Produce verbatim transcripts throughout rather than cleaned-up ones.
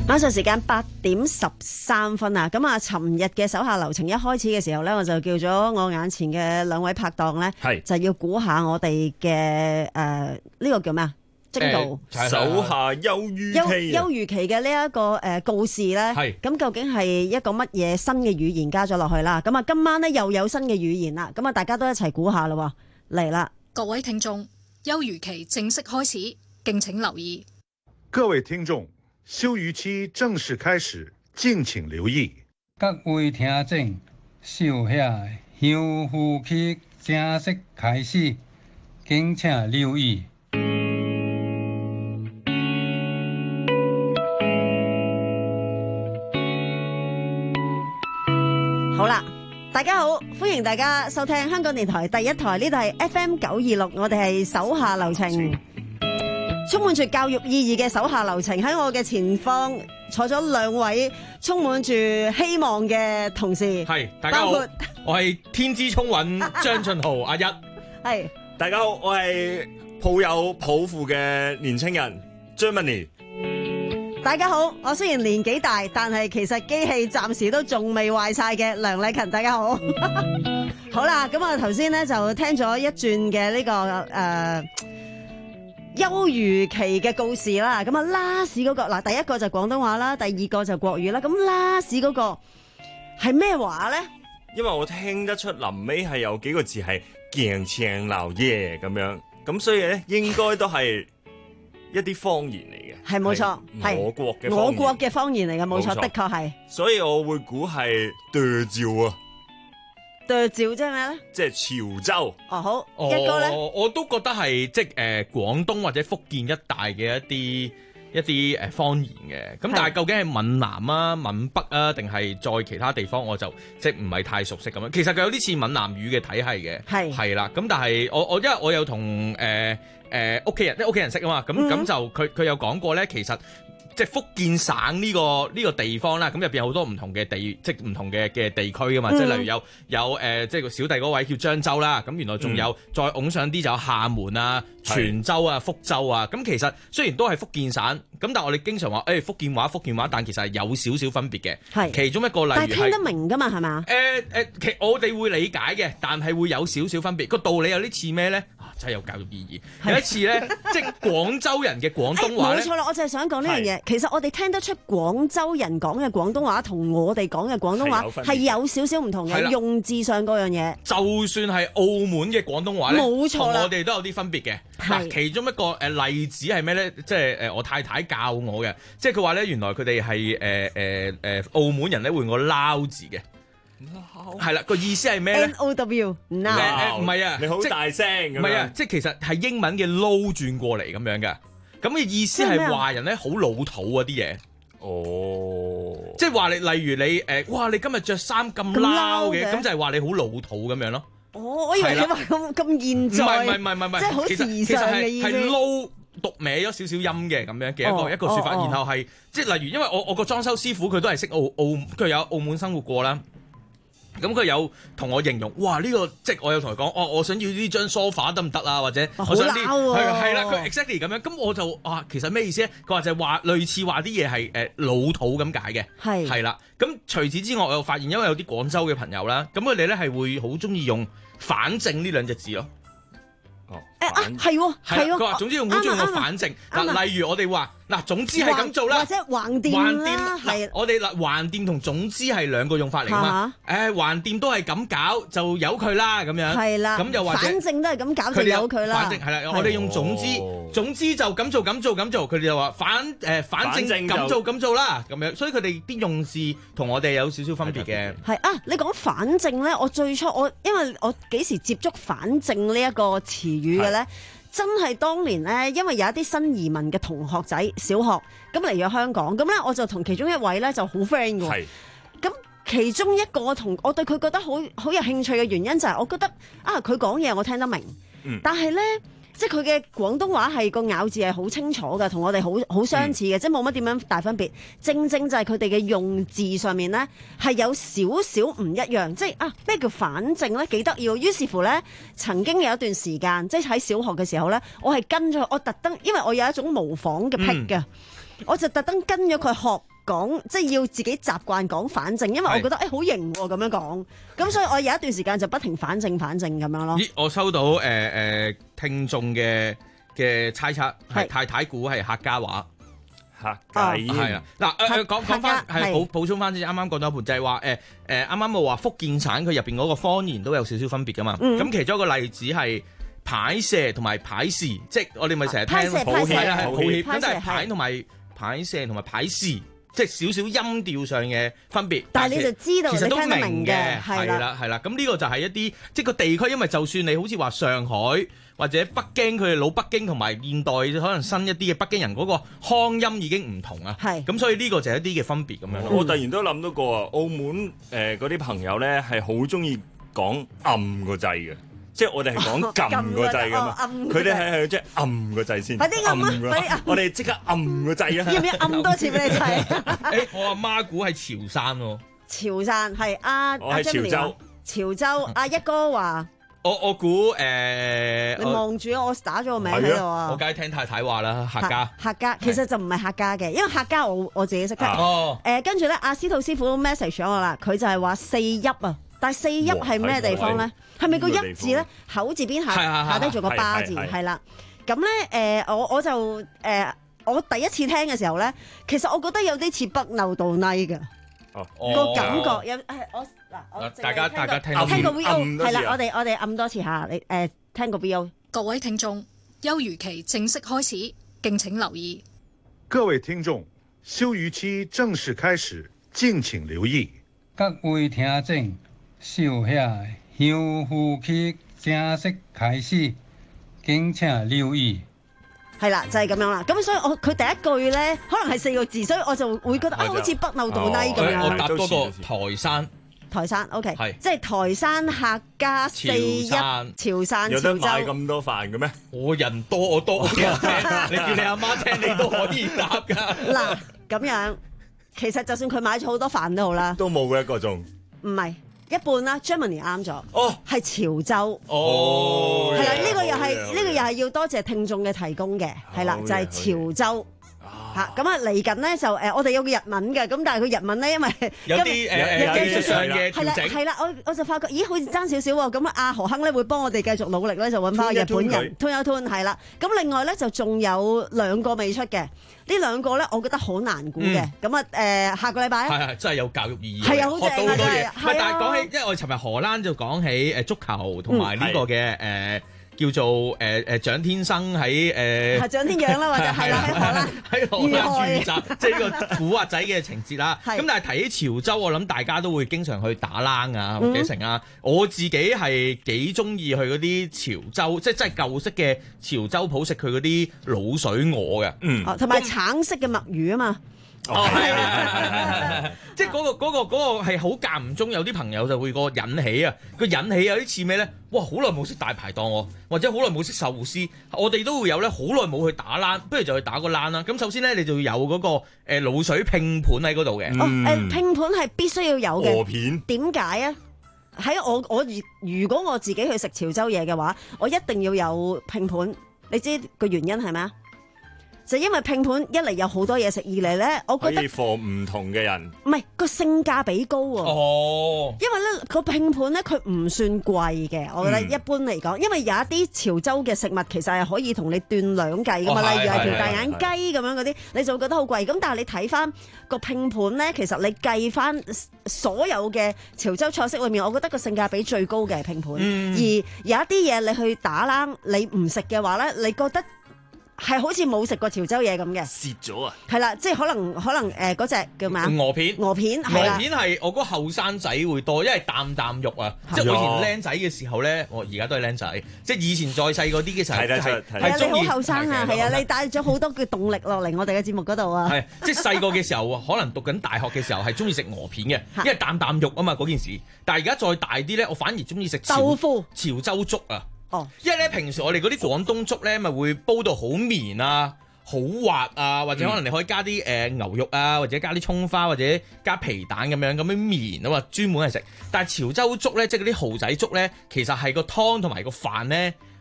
晚上時間八點十三分啊！咁啊，尋日嘅手下留情一開始嘅時候呢，我就叫咗我眼前嘅兩位拍檔呢，就要估下我哋嘅誒呢個叫咩啊？精度、 呃、手下休漁期休漁期嘅呢一個誒、呃、告示呢，咁究竟係一個乜嘢新嘅語言加咗落去啦？咁啊，今晚呢又有新嘅語言啦，咁啊，大家都一齊估下咯，嚟啦！ 各位聽眾，休漁期正式開始，敬請留意。 各位聽眾，休漁期正式開始，敬請留意。 各位聽眾，手下休漁期正式開始，敬請留意。 好啦，大家好，歡迎大家收聽香港電台第一台，呢度係 F M 九二六，我哋係手下留情。充滿住教育意義嘅手下留情，喺我嘅前方坐咗兩位充滿住希望嘅同事。 係，大家好，我係天資聰穎張俊豪阿一。 係， 大家好，我係抱有抱負嘅年青人 Germany。 大家好，我雖然年紀大，但係其實機器暫時都仲未壞晒嘅梁麗勤。大家好。好啦，咁啊頭先咧就聽咗一轉嘅呢個誒。呃休漁期嘅告示啦，咁啊拉屎嗰個嗱，第一個就廣東話啦，第二個就國語啦，咁拉屎嗰個係咩話咧？ 因為我聽得出臨尾係有幾個字係鏡青流耶咁樣，咁所以咧應該都係一啲方言嚟嘅， 係冇錯，係我國嘅我國嘅方言嚟嘅，冇錯，的確係。 所以我會估係對照啊。 對照即係咩咧？ 即係潮州。 哦好，哦一個咧， 我都覺得係即係誒廣東或者福建一帶嘅一啲一啲誒方言嘅。咁但係究竟係閩南啊、閩北啊，定係再其他地方，我就即係唔係太熟悉咁樣。其實佢有啲似閩南語嘅體系嘅，係係啦。咁但係我我因為我有同誒誒屋企人，即係屋企人識啊嘛。咁咁、嗯、就佢佢有講過咧，其實。即係福建省呢、這個呢、這個地方啦，咁入邊有好多唔同嘅地，即係唔同嘅嘅地區噶嘛。嗯、即係例如有有誒、呃，即係個小弟嗰位叫漳州啦。咁原來仲有、嗯、再擁上啲就有廈門啊、泉州啊、福州啊。咁其實雖然都係福建省，咁但係我哋經常話誒、欸、福建話福建話，但其實係有少少分別嘅。係其中一個例如係，但係聽得明噶嘛，係嘛？誒誒、呃，其我哋會理解嘅，但係會有少少分別。個道理有啲似咩咧？啊，真係有教育意義。有一次咧，即係廣州人嘅廣東話咧， 冇錯啦，我就係想講呢樣嘢。其實我哋聽得出廣州人講嘅廣東話同我哋講嘅廣東話係有少少唔同嘅，用字上嗰樣嘢。 就算係澳門嘅廣東話咧，冇錯，同我哋都有啲分別嘅。嗱，其中一個誒例子係咩咧？即係誒我太太教我嘅，即係佢話咧，原來佢哋係誒誒誒澳門人咧會個撈字嘅。係啦，個意思係咩咧 ？N O W now 唔係啊， 你好大聲， 唔係啊，即係其實係英文嘅撈轉過嚟咁樣嘅，咁嘅意思係話人咧好老土啊啲嘢。哦，即係話你，例如你誒、呃，哇，你今日着衫咁撈嘅，咁就係話你好老土咁樣咯。 哦，我以為你話咁咁現在， 唔係唔係唔係唔係， 即係好時尚嘅意思。 係撈讀歪咗少少音嘅咁樣嘅一個、哦、一個說法，哦、然後係即係例如，因為我我個裝修師傅佢都係識澳澳，佢有澳門生活過啦。咁佢有同我形容，哇！呢、這個即係我有同佢講，哦，我想要呢張 sofa 得唔得啊？或者我想啲係係啦，佢 exactly 咁樣。咁我就啊，其實咩意思咧？佢話就係話類似話啲嘢係誒老土咁解嘅，係係啦。咁除此之外，我又發現因為有啲廣州嘅朋友啦，咁佢哋咧係會好中意用反正呢兩隻字咯。 哦，誒啊，係喎，係喎。 佢話總之用好中意用反正嗱，例如我哋話嗱，總之係咁做啦， 或者橫掂啦，係。 我哋嗱橫掂同總之係兩個用法嚟㗎嘛。誒橫掂都係咁搞，就由佢啦咁樣。係啦。咁又或者反正都係咁搞，就由佢啦。 反正係啦，我哋用總之，總之就咁做咁做咁做，佢哋就話反誒反正咁做咁做啦咁樣，所以佢哋啲用字同我哋有少少分別嘅。 係啊，你講反正咧，我最初我因為我幾時接觸反正呢一個詞語嘅咧？真係當年咧，因為有一啲新移民嘅同學仔小學咁嚟咗香港，咁咧我就同其中一位咧就好 friend 嘅。咁其中一個同我對佢覺得好好有興趣嘅原因就係我覺得啊，佢講嘢我聽得明，嗯、但係咧即係佢嘅廣東話係個咬字係好清楚嘅，同我哋好好相似嘅，嗯、即係冇乜點樣大分別。正正就係佢哋嘅用字上面咧係有少少唔一樣，即係啊咩叫反正咧幾得意。於是乎咧，曾經有一段時間，即係喺小學嘅時候咧，我係跟咗我特登，因為我有一種模仿嘅癖嘅，嗯、我就特登跟咗佢學講，即係要自己習慣講反正，因為我覺得誒好型喎咁樣講，咁所以我有一段時間就不停反正反正咁樣咯。 咦，我收到誒誒、呃呃、聽眾嘅嘅猜測係太太估係客家話。 客家係啊，嗱誒誒講講翻係補補充翻先，啱啱講到一半就係話誒誒啱啱冇話福建省佢入邊嗰個方言都有少少分別噶嘛，咁、嗯、其中一個例子係排射同埋排事，即係我哋咪成日聽抱歉係抱歉，咁但係排同埋排射同埋排事，即係少少音調上嘅分別。 但係你就知道其實都你聽得明嘅， 係啦係啦，咁呢個就係一啲即係個地區，因為就算你好似話上海或者北京，佢哋老北京同埋現代可能新一啲嘅北京人嗰個腔音已經唔同啊，咁所以呢個就係一啲嘅分別咁樣咯。 我突然都諗到過啊，澳門誒嗰啲朋友咧係好中意講暗個掣嘅。即係我哋係講撳個掣噶嘛，佢哋係係即係撳個掣先。 快啲撳啊！快啲撳！ 我哋即刻撳個掣啊！ 要唔要撳多次俾你睇？ 誒，我阿媽估係潮汕喎。 潮汕係阿我係潮州。 潮州阿一哥話： 我我估誒， 你望住我打咗個名喺度啊！ 我梗係聽太太話啦，客家。 客家其實就唔係客家嘅，因為客家我我自己識得。 哦。 誒，跟住咧，阿司徒師傅 message 咗我啦，佢就係話四邑啊。但係四邑係咩地方咧？係咪個邑字咧？口字邊下下低做個巴字，係啦。咁咧誒，我我就誒、呃，我第一次聽嘅時候咧，其實我覺得有啲似北漏到呢嘅個感覺。有誒，我嗱，我大家大家聽聽個 V O 係啦，我哋我哋按多次下，你誒聽個 V O。 各位聽眾，休漁期正式開始，敬請留意。 各位聽眾，休漁期正式開始，敬請留意。 各位聽眾。收下休漁期正式開始，敬請留意。 係啦，就係、是、咁樣啦。咁所以我佢第一句咧，可能係四個字，所以我就會覺得啊，好似北漏到呢咁樣。 我答多個台山。 台山 OK， 係即係台山客家四邑潮汕有得買咁多飯嘅咩？ 我人多我多我聽，你叫你阿媽聽，你都可以答㗎。 嗱咁樣，其實就算佢買咗好多飯都好啦， 都冇嘅一個鐘。 唔係。一半啦 Germany 啱咗， 哦， 係潮州， 哦， 係啦，呢個又係呢個又係要多謝聽眾嘅提供嘅，係啦，就係潮州嚇，咁啊嚟緊咧就誒，我哋有個日文嘅，咁但係佢日文咧，因為有啲誒誒技術上嘅調整， 係啦，我我就發覺，咦，好似爭少少喎，咁阿何亨咧會幫我哋繼續努力咧，就揾翻個日本人 tune 一 tune 係啦，咁另外咧就仲有兩個未出嘅。呢兩個咧，我覺得好難估嘅。咁啊，誒下個禮拜係係真係有教育意義， 係啊，好正啊， 學到好多嘢。 唔係，但係講起，因為我哋尋日荷蘭就講起誒足球同埋呢個嘅誒叫做誒誒蔣天生喺誒係蔣天養啦，或者係啦喺荷蘭喺荷蘭駐紮，即係呢個古惑仔嘅情節啦。咁但係提起潮州，我諗大家都會經常去打冷啊或者成啊。我自己係幾中意去嗰啲潮州，即係真係舊式嘅潮州鋪食佢嗰啲滷水鵝嘅。嗯， 同埋橙色嘅墨魚啊嘛。 哦，係係係，即係嗰個嗰個嗰個係好間唔中有啲朋友就會個引起啊，個引起有啲似咩咧？哇，好耐冇食大排檔喎，或者好耐冇食壽司，我哋都會有咧，好耐冇去打冷，不如就去打個冷啦。咁首先咧，你就要有嗰個誒滷水拼盤喺嗰度嘅。 哦，誒拼盤係必須要有嘅。 鵝片點解啊？喺我我如果我自己去食潮州嘢嘅話，我一定要有拼盤。你知個原因係咩啊？就因為拼盤一嚟有好多嘢食，二嚟咧，我覺得可以放唔同嘅人， 唔係個性價比高喎。 哦， 因為咧個拼盤咧佢唔算貴嘅，我覺得一般嚟講，因為有一啲潮州嘅食物其實係可以同你斷兩計噶嘛， 哦、 例如係條大眼雞咁樣嗰啲，你就會覺得好貴。咁但係你睇翻個拼盤咧，其實你計翻所有嘅潮州菜式裏面，我覺得個性價比最高嘅係拼盤。嗯、而有一啲嘢你去打冷，你唔食嘅話咧，你覺得係好似冇食過潮州嘢咁嘅， 蝕咗啊！ 係啦，即係可能可能誒嗰隻叫咩啊？ 鵝片， 鵝片， 鵝片係我覺得後生仔會多，因為啖啖肉啊！即係我以前僆仔嘅時候咧，我而家都係僆仔，即係以前再細嗰啲嘅時候係係啊，你好後生啊，係啊，你帶咗好多嘅動力落嚟我哋嘅節目嗰度啊！ 係即係細個嘅時候，可能讀緊大學嘅時候係中意食鵝片嘅，因為啖啖肉啊嘛嗰件事。但係而家再大啲咧，我反而中意食豆腐、 潮州粥啊！ 哦， 因為咧平時我哋嗰啲廣東粥咧，咪會煲到好綿啊、好滑啊，或者可能你可以加啲誒、呃、牛肉啊，或者加啲葱花，或者加皮蛋咁樣咁樣綿啊嘛，專門係食。但係潮州粥咧，即係嗰啲蠔仔粥咧，其實係個湯同埋個飯咧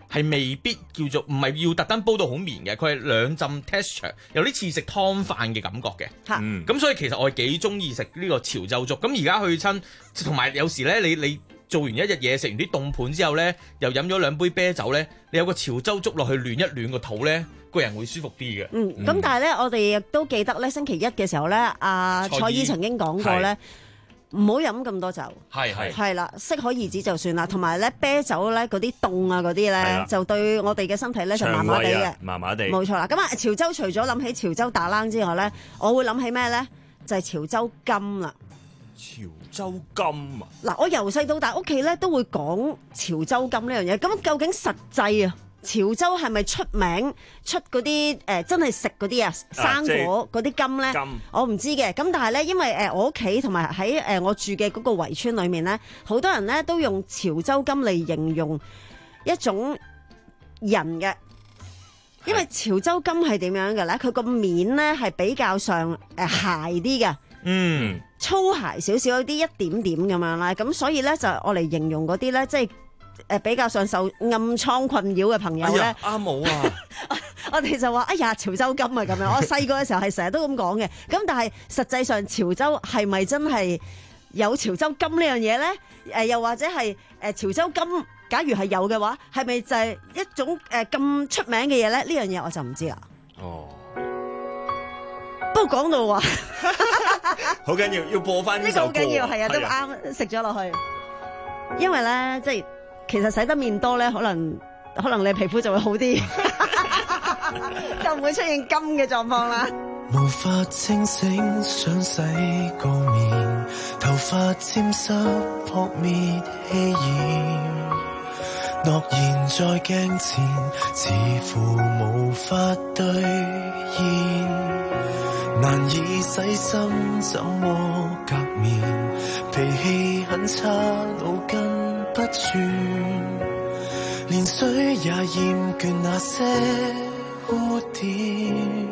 係未必叫做唔係要特登煲到好綿嘅，佢係兩浸 texture， 有啲似食湯飯嘅感覺嘅。 嚇嗯， 咁所以其實我係幾中意食呢個潮州粥。咁而家去親，同埋有時咧，你你做完一日嘢，食完啲凍盤之後咧，又飲咗兩杯啤酒咧，你有個潮州粥落去暖一暖個肚咧，個人會舒服啲嘅。 嗯，咁但係咧，我哋亦都記得咧，星期一嘅時候咧，阿蔡姨蔡姨曾經講過咧，唔好飲咁多酒。 係係係啦，適可而止就算啦。同埋咧，啤酒咧嗰啲凍啊嗰啲咧啦， 就對我哋嘅身體咧就麻麻地嘅腸胃啊。麻麻地。 冇錯啦。咁啊，潮州除咗諗起潮州打冷之外咧，我會諗起咩咧？就係、潮州柑啦。 潮州柑啊！ 嗱，我由細到大屋企咧都會講潮州柑呢樣嘢。咁究竟實際啊，潮州係咪出名出嗰啲誒真係食嗰啲啊生果嗰啲柑咧？ 柑我唔知嘅。咁但係咧，因為誒我屋企同埋喺誒我住嘅嗰個圍村裏面咧，好多人咧都用潮州柑嚟形容一種人嘅。因為潮州柑係點樣嘅咧？佢個面咧係比較上誒鞋啲嘅。 嗯， 粗鞋少少，有啲一點點咁樣啦，咁所以咧就我嚟形容嗰啲咧，即係誒比較上受暗瘡困擾嘅朋友咧， 啱冇啊！ 我哋就話哎呀潮州柑啊咁樣。我細個嘅時候係成日都咁講嘅，咁但係實際上潮州係咪真係有潮州柑呢樣嘢咧？誒又或者係誒潮州柑，假如係有嘅話，係咪就係一種誒咁出名嘅嘢咧？呢樣嘢我就唔知啦。 哦， 不過講到話。 好緊要，要播翻呢首歌。 呢個好緊要，係啊，都啱食咗落去。因為咧，即係其實洗得面多咧，可能可能你皮膚就會好啲，就唔會出現金嘅狀況啦。 無法清醒，想洗個面，頭髮沾濕撲滅氣焰，諾言在鏡前，似乎無法兌現。難以洗心，怎麼革面？脾氣很差，腦筋不轉，連水也厭倦那些污點。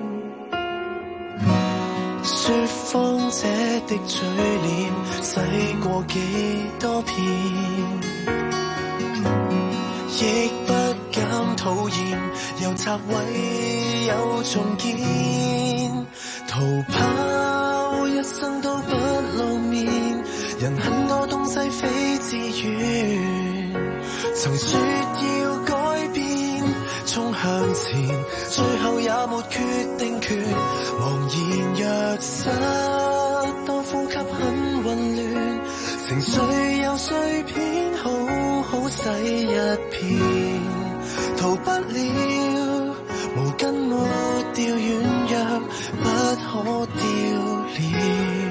說謊者的嘴臉，洗過幾多遍，亦不減討厭，又拆毀又重建。逃跑一生都不露面，人很多東西非自願，曾說要改變，衝向前，最後也沒決定權，茫然若失，多呼吸很混亂，情緒有碎片，好好洗一片，逃不了，毛巾抹掉軟弱，不可丟臉。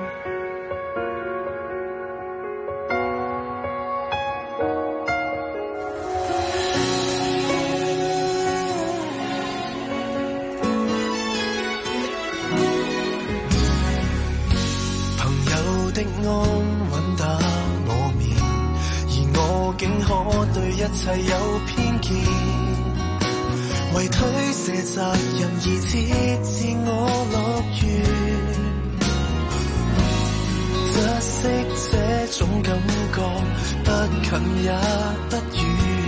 朋友的安穩打我面，而我竟可對一切有偏見。為推卸責任而設自我樂園，窒息這種感覺，不近也不遠。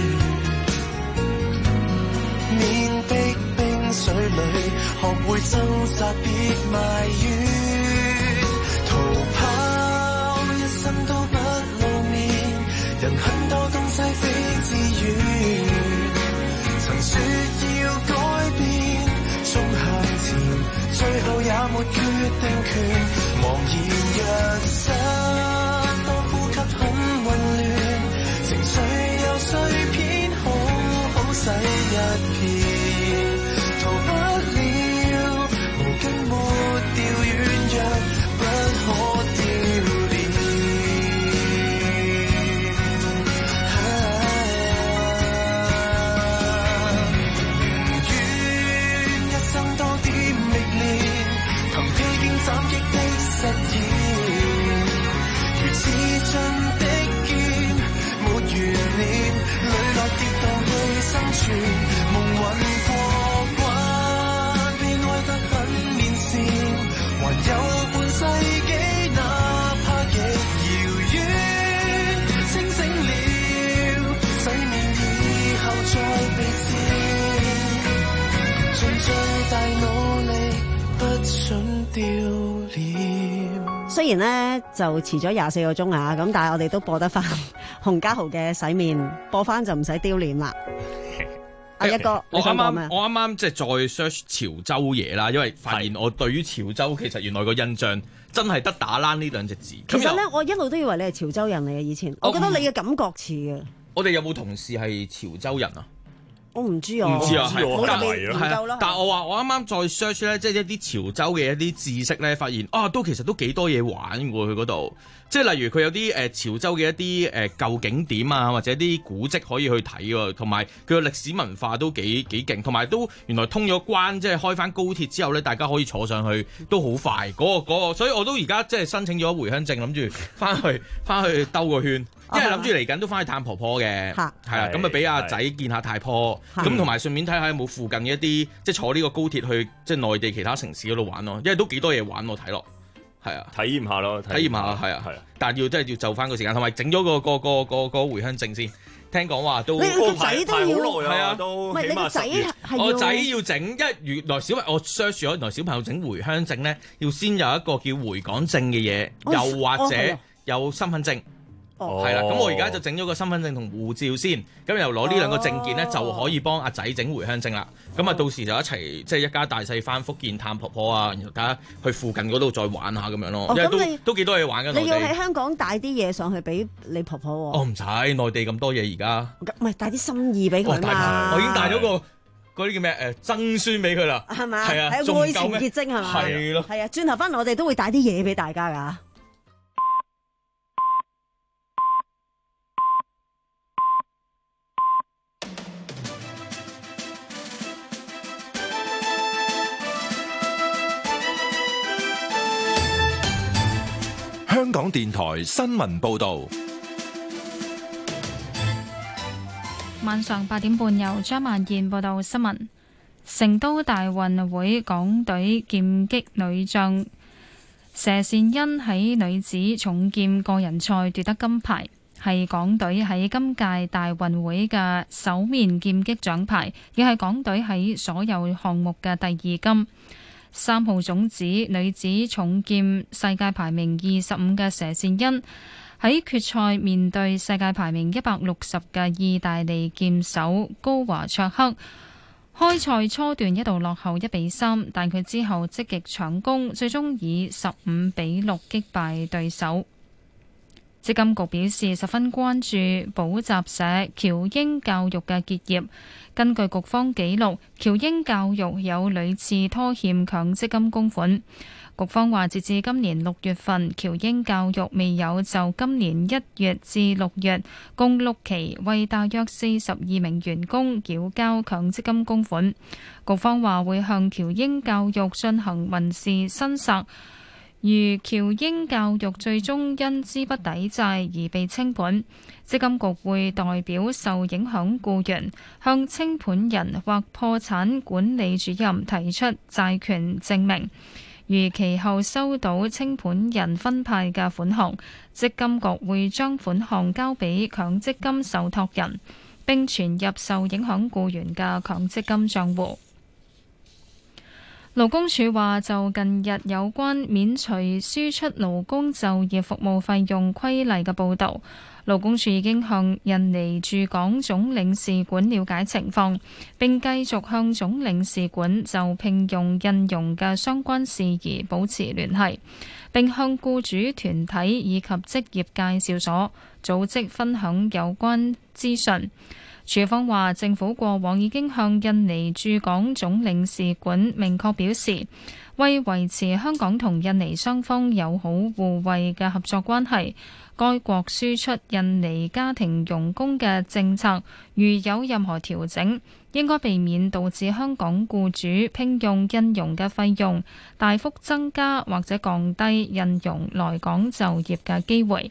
面壁冰水裏，學會掙扎，別埋怨。逃跑一生都不露面，人很多東西非自願。曾說要改變，衝向前，最後也沒決定權，茫然若失，多呼吸很混亂，情緒有碎片，好好洗一片，逃不了，毛巾抹掉軟弱，不可丟臉。斬擊的實驗，如刺進的劍，沒懸念，磊落跌宕去生存，夢魂過關，被愛得很面善，還有半世紀，哪怕極遙遠，清醒了，洗面以後再臉。 雖然咧就遲咗廿四個鐘啊，咁但係我哋都播得翻洪家豪嘅洗面，播翻就唔使丟臉啦。阿一哥，你我啱啱想講咩？ 我啱啱即係再 search 潮州嘢啦，因為發現我對於潮州其實原來個印象真係得打冷呢兩隻字。 其實咧咁， 我一路都以為你係潮州人嚟嘅，以前我我覺得你嘅感覺似嘅， 我哋有冇同事係潮州人啊？ 我唔知啊， 唔知啊，係冇特別係研係究啦。 但係我話我啱啱再 search 咧，即係一啲潮州嘅一啲知識咧，發現啊，都其實都幾多嘢玩喎。佢嗰度，即係例如佢有啲誒、呃、潮州嘅一啲誒、呃、舊景點啊，或者啲古蹟可以去睇喎，同埋佢嘅歷史文化都幾幾勁，同埋都原來通咗關，即係開翻高鐵之後咧，大家可以坐上去都好快。嗰、個嗰個，所以我都而家即係申請咗回鄉證，諗住翻去翻去兜個圈。因為諗住嚟緊都翻去探婆婆嘅，係啦，咁啊俾阿仔見下太婆，咁同埋順便睇下有冇附近嘅一啲即係坐呢個高鐵去即係內地其他城市嗰度玩咯，因為都幾多嘢玩我睇落，係啊， 體驗下咯， 體驗下係啊， 係啊， 但係要真係要就翻個時間，同埋整咗個個個個個回鄉證先，聽講話都你你個仔都要係係啊都唔係你個仔係要我仔要整，因為原來小朋友我 search 咗，原來小朋友整回鄉證咧，要先有一個叫回港證嘅嘢， 哦又或者哦係啊有身份證。 哦係啦，咁我而家就整咗個身份證同護照先，咁又攞呢兩個證件咧， 哦就可以幫阿仔整回鄉證啦。咁啊，到時就一齊即係一家大細翻福建探婆婆啊，然後大家去附近嗰度再玩下咁樣咯。因為哦咁你都都幾多嘢玩㗎內你要喺地。 香港帶啲嘢上去俾你婆婆喎。 哦，唔使內地咁多嘢而家。 唔係帶啲心意俾哦，帶佢嘛。 我已經帶咗個嗰啲叫咩誒曾孫俾佢啦。 係嘛？ 係啊， 係仲夠咩愛情結晶係嘛？ 係咯。 係啊，轉頭翻嚟我哋都會帶啲嘢俾大家㗎。 香港電台新聞報道， 晚上八點半由張萬燕報道新聞。成都大運會港隊劍擊女將佘善欣喺女子重劍個人賽奪得金牌，係港隊喺今屆大運會嘅首面劍擊獎牌，亦係港隊喺所有項目嘅第二金。三號種子女子重劍世界排名二十五嘅佘善欣喺決賽面對世界排名一百六十嘅意大利劍手高華卓克，開賽初段一度落後一比三，但佢之後積極搶攻，最終以十五比六擊敗對手。積金局表示十分關注補習社僑英教育嘅結業。根據局方記錄，僑英教育有屢次拖欠強積金供款。局方話，截至今年六月份，僑英教育未有就今年一月至六月共六期為大約四十二名員工繳交強積金供款。局方話會向僑英教育進行民事申索。如僑英教育最終因資不抵債而被清盤，積金局會代表受影響僱員向清盤人或破產管理主任提出債權證明。如其後收到清盤人分派嘅款項，積金局會將款項交俾強積金受託人，並存入受影響僱員嘅強積金帳戶。勞工處話，就近日有關免除輸出勞工就業服務費用規例嘅報導，勞工處已經向印尼駐港總領事館了解情況，並繼續向總領事館就聘用印傭嘅相關事宜保持聯繫，並向僱主團體以及職業介紹所組織分享有關資訊。處方話，政府過往已經向印尼駐港總領事館明確表示，為維持香港同印尼雙方友好互惠嘅合作關係，該國輸出印尼家庭傭工嘅政策如有任何調整，應該避免導致香港僱主聘用印傭嘅費用大幅增加，或者降低印傭來港就業嘅機會。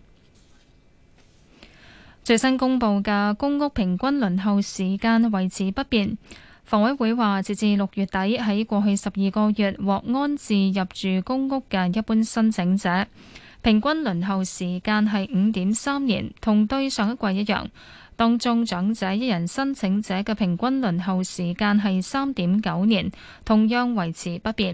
最新公布嘅公屋平均輪候時間維持不變。房委會話，截至六月底，喺過去十二個月獲安置入住公屋嘅一般申請者，平均輪候時間係五點三年，同對上一季一樣。當中長者一人申請者嘅平均輪候時間係三點九年，同樣維持不變。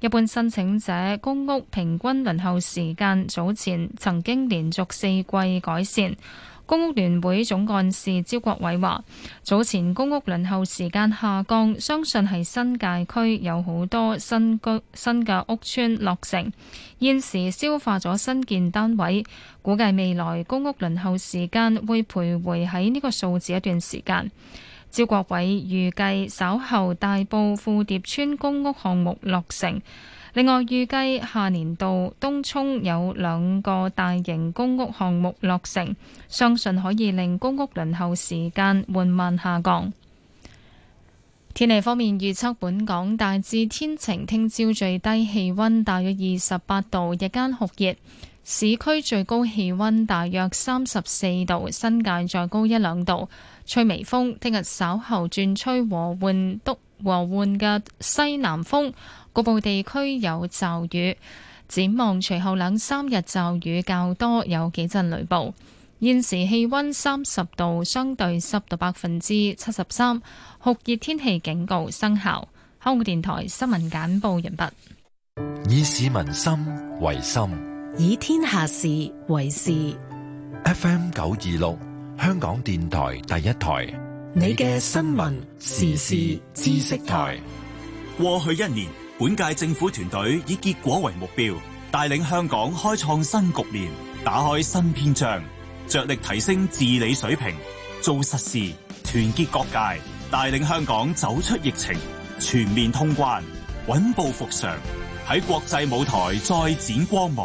一般申請者公屋平均輪候時間早前曾經連續四季改善。公屋聯會總幹事招國偉話：早前公屋輪候時間下降，相信係新界區有好多新居新嘅屋邨落成，現時消化咗新建單位，估計未來公屋輪候時間會徘徊喺呢個數字一段時間。招國偉預計稍後大埔富蝶村公屋項目落成。另外，預計下年度東涌有兩個大型公屋項目落成，相信可以令公屋輪候時間緩慢下降。天氣方面預測，本港大致天晴，聽朝最低氣溫大約二十八度，日間酷熱，市區最高氣溫大約三十四度，新界再高一兩度，吹微風。聽日稍後轉吹和緩督和緩嘅西南風。局部地區有驟雨，展望隨後兩三日驟雨較多，有幾陣雷暴。現時氣溫三十度，相對濕度百分之七十三，酷熱天氣警告生效。香港電台新聞簡報完畢。 以市民心為心， 以天下事為事。 F M 九二六，香港電台第一台， 你嘅新聞時事知識台。 過去一年，本屆政府團隊以結果為目標，帶領香港開創新局面，打開新篇章，着力提升治理水平，做實事，團結各界，帶領香港走出疫情，全面通關，穩步復常，喺國際舞台再展光芒。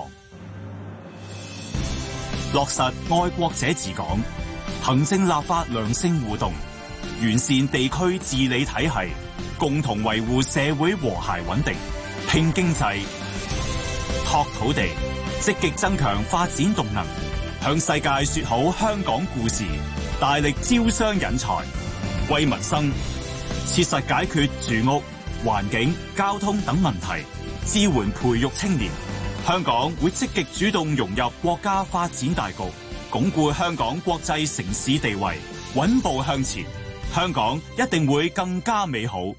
落實愛國者治港，行政立法良性互動，完善地區治理體系，共同維護社會和諧穩定，拼經濟、拓土地，積極增強發展動能，向世界說好香港故事，大力招商引才，為民生切實解決住屋、環境、交通等問題，支援培育青年。香港會積極主動融入國家發展大局，鞏固香港國際城市地位，穩步向前。香港一定會更加美好。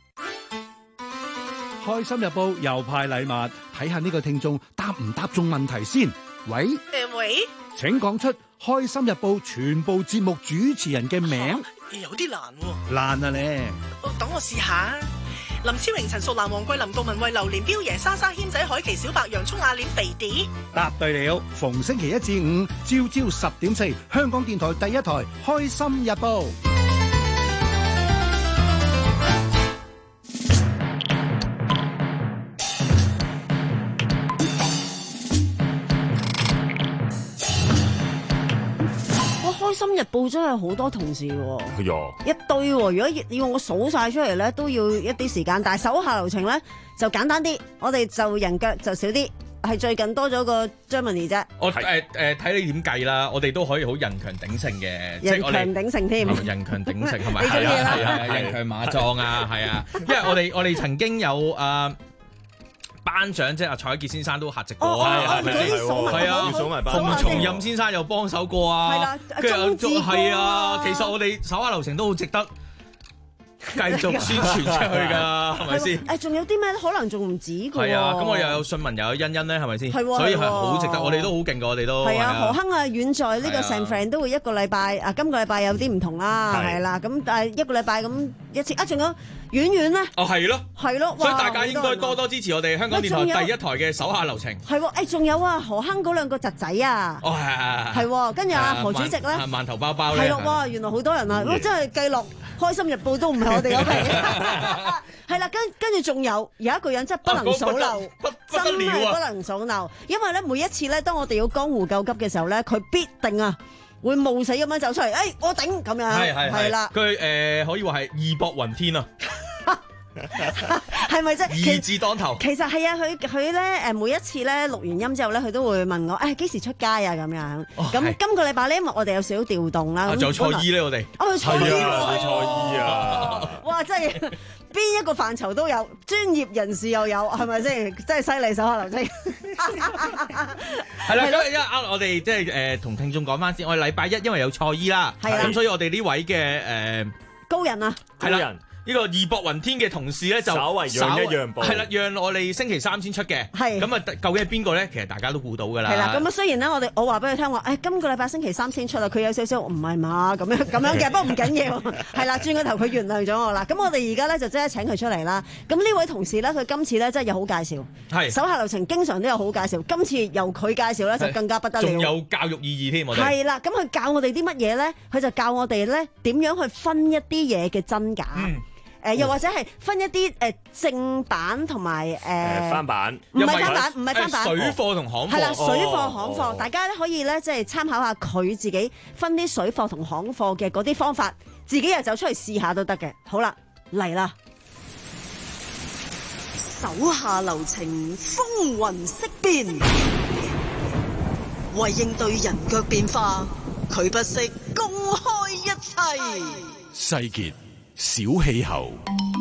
開心日報又派禮物，睇下呢個聽眾答唔答中問題先。喂， 誒喂， 請講出開心日報全部節目主持人嘅名。 有啲難喎。 難啊咧！ 等我試下。林超榮、陳淑蘭、黃桂林、杜文蔚、榴蓮、彪爺、莎莎、謙仔、海琪、小白、洋蔥、阿鏈、肥碟。 答對了。逢星期一至五朝朝十點四，香港電台第一台開心日報。 開心日報真係好多同事喎， 係啊， 一堆喎。如果要我數晒出嚟咧，都要一啲時間。但係手下留情咧就簡單啲，我哋就人腳就少啲。係最近多咗個 Germany 啫。 我誒誒睇你點計啦，我哋都可以好人強鼎盛嘅， 人強鼎盛添。 人強鼎盛係咪？ 你中意啦， 係啊，人強馬壯啊，係啊。因為我哋我哋曾經有誒。頒獎即係阿蔡潔先生都客席過啊，係咪先？係啊，馮松蔭先生又幫手過啊，跟住係啊，其實我哋手下留情都好值得繼續宣傳出去㗎，係咪先？ 誒，仲有啲咩可能仲唔止㗎？ 係啊，咁我又有信文又有欣欣咧，係咪先？所以係好值得，我哋都好勁㗎，我哋都係啊。何鏗啊，遠在呢個 San Fran 都會一個禮拜啊，今個禮拜有啲唔同啦，係啦，咁但係一個禮拜咁一次啊，仲有。遠遠咧， 哦係咯， 係咯， 所以大家應該多多支持我哋香港電台第一台嘅手下留情。 係喎，誒仲有啊，何鏗嗰兩個侄仔啊， 哦係係係，係喎，跟住啊何主席咧， 饅頭包包咧， 係咯，哇原來好多人啊，哇真係計落開心日報都唔係我哋嗰批，係啦，跟跟住仲有有一個人真係不能數漏，真係不能數漏，因為咧每一次咧當我哋要江湖救急嘅時候咧，佢必定啊。會冒死咁樣走出嚟，誒我頂咁樣， 係係係啦， 佢誒可以話係義薄雲天啊， 係咪啫？ 義字當頭。 其實係啊，佢佢咧誒每一次咧錄完音之後咧，佢都會問我誒幾時出街啊咁樣。咁今個禮拜咧，因為我哋有少少調動啦， 仲有蔡依咧，我哋哦蔡依啊，蔡依啊， 哇真係邊一個範疇都有，專業人士又有，係咪先？真係犀利手下留情。 係啦，因為因為啊，我哋即係誒同聽眾講翻先，我哋禮拜一因為有蔡依啦，咁所以我哋呢位嘅誒高人啊， 係啦， 呢個義薄雲天嘅同事咧就稍為讓一讓步， 係啦，讓我哋星期三先出嘅。 係咁啊，究竟係邊個咧？其實大家都估到㗎啦。 係啦，咁啊雖然咧，我哋我話俾佢聽話，誒、哎、今個禮拜星期三先出啦，佢有少少唔係嘛咁樣咁樣嘅，不過唔緊要，係啦，轉個頭佢原諒咗我啦。咁我哋而家咧就即刻請佢出嚟啦。咁呢位同事咧，佢今次咧真係有好介紹， 係手下留情，經常都有好介紹。今次由佢介紹咧就更加不得了， 仲有教育意義添，我哋係啦。咁佢教我哋啲乜嘢咧？佢就教我哋咧點樣去分一啲嘢嘅真假。嗯誒、呃、又或者係分一啲誒、呃、正版同埋誒翻版， 唔係翻版，唔係翻版， 水貨同行貨， 係啦，水貨行貨， 哦、 大家咧可以咧即係參考下佢自己分啲水貨同行貨嘅嗰啲方法，自己又走出去試下都得嘅。好啦，嚟啦， 手下留情，風雲色變，為應對人腳變化，佢不惜公開一切。 世傑小氣候，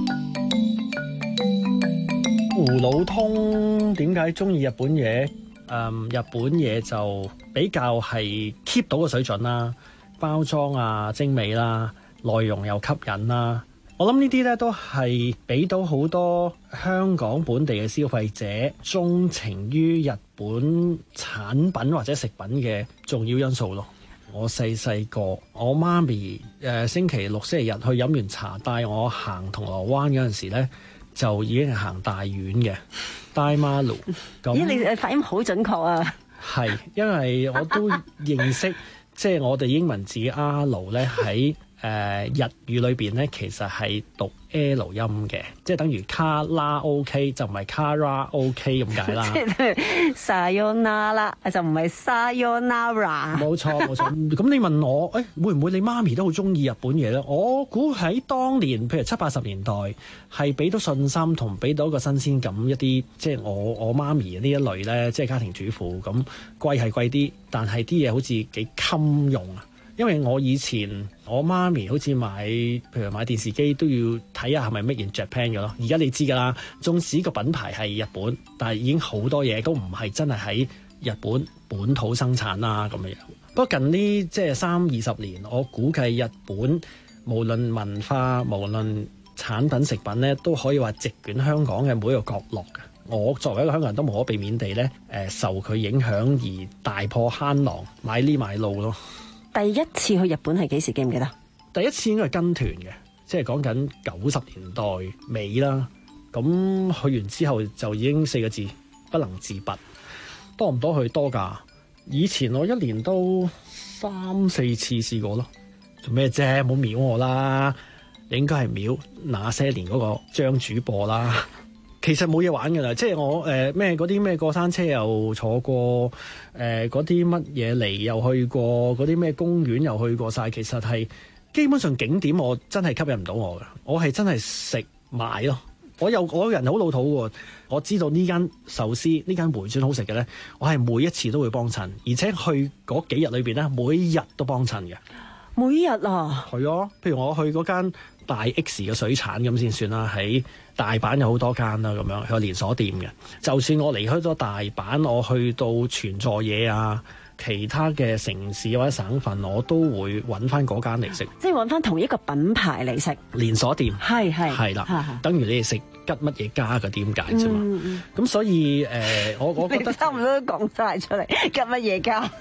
胡老通點解中意日本嘢？誒、嗯，日本嘢就比較係 keep 到個水準啦，包裝啊精美啦，內容又吸引啦。我諗呢啲咧都係俾到好多香港本地嘅消費者鍾情於日本產品或者食品嘅重要因素咯。我細細個，我媽咪誒、呃、星期六、星期日去飲完茶，帶我行銅鑼灣嗰陣時咧，就已經係行大丸嘅大馬路。咁咦？你誒發音好準確啊！ 係，因為我都認識，即係我哋英文字 R 咧喺誒日語裏邊咧，其實係讀 L 音嘅，即係等於卡拉 OK 就唔係卡拉 OK 咁解啦。 即係 Sayonara 就唔係 Sayonara。 冇錯冇錯。咁你問我，誒、欸、會唔會你媽咪都好中意日本嘢咧？我估喺當年，譬如七八十年代，係俾到信心同俾到一個新鮮感一啲，即係我我媽咪呢一類咧，即係家庭主婦咁貴係貴啲，但係啲嘢好似幾襟用啊！因為我以前我媽咪好似買，譬如買電視機都要睇下係咪 Made in Japan 嘅咯。而家你知㗎啦，縱使個品牌係日本，但係已經好多嘢都唔係真係喺日本本土生產啦咁樣。不過近呢即係三二十年，我估計日本無論文化、無論產品食品咧，都可以話席捲香港嘅每一個角落嘅。我作為一個香港人都無可避免地咧，誒、呃、受佢影響而大破慳囊，買呢買路咯。 第一次去日本係幾時？記唔記得？ 第一次應該係跟團嘅，即係講緊九十年代尾啦。咁去完之後就已經四個字，不能自拔。多唔多去？多㗎。以前我一年都三四次試過咯。做咩啫？冇秒我啦。你應該係秒那些年嗰個張主播啦。其實冇嘢玩㗎啦，即係我誒咩嗰啲咩過山車又坐過，誒嗰啲乜嘢嚟又去過，嗰啲咩公園又去過晒。其實係基本上景點我真係吸引唔到我㗎，我係真係食買咯。我又我個人好老土喎，我知道呢間壽司呢間回轉好食嘅咧，我係每一次都會幫襯，而且去嗰幾日裏邊咧，每日都幫襯嘅。 每日啊， 係啊，譬如我去嗰間大 X 嘅水產咁先算啦，喺大阪有好多間啦，咁樣有連鎖店嘅。就算我離開咗大阪，我去到全座野啊，其他嘅城市或者省份，我都會揾翻嗰間嚟食。 即係揾翻同一個品牌嚟食連鎖店， 係係係啦，等於你哋食吉乜嘢家嗰啲咁解啫嘛。咁、嗯嗯、所以誒、呃，我我覺得差唔多都講晒出嚟，吉乜嘢家。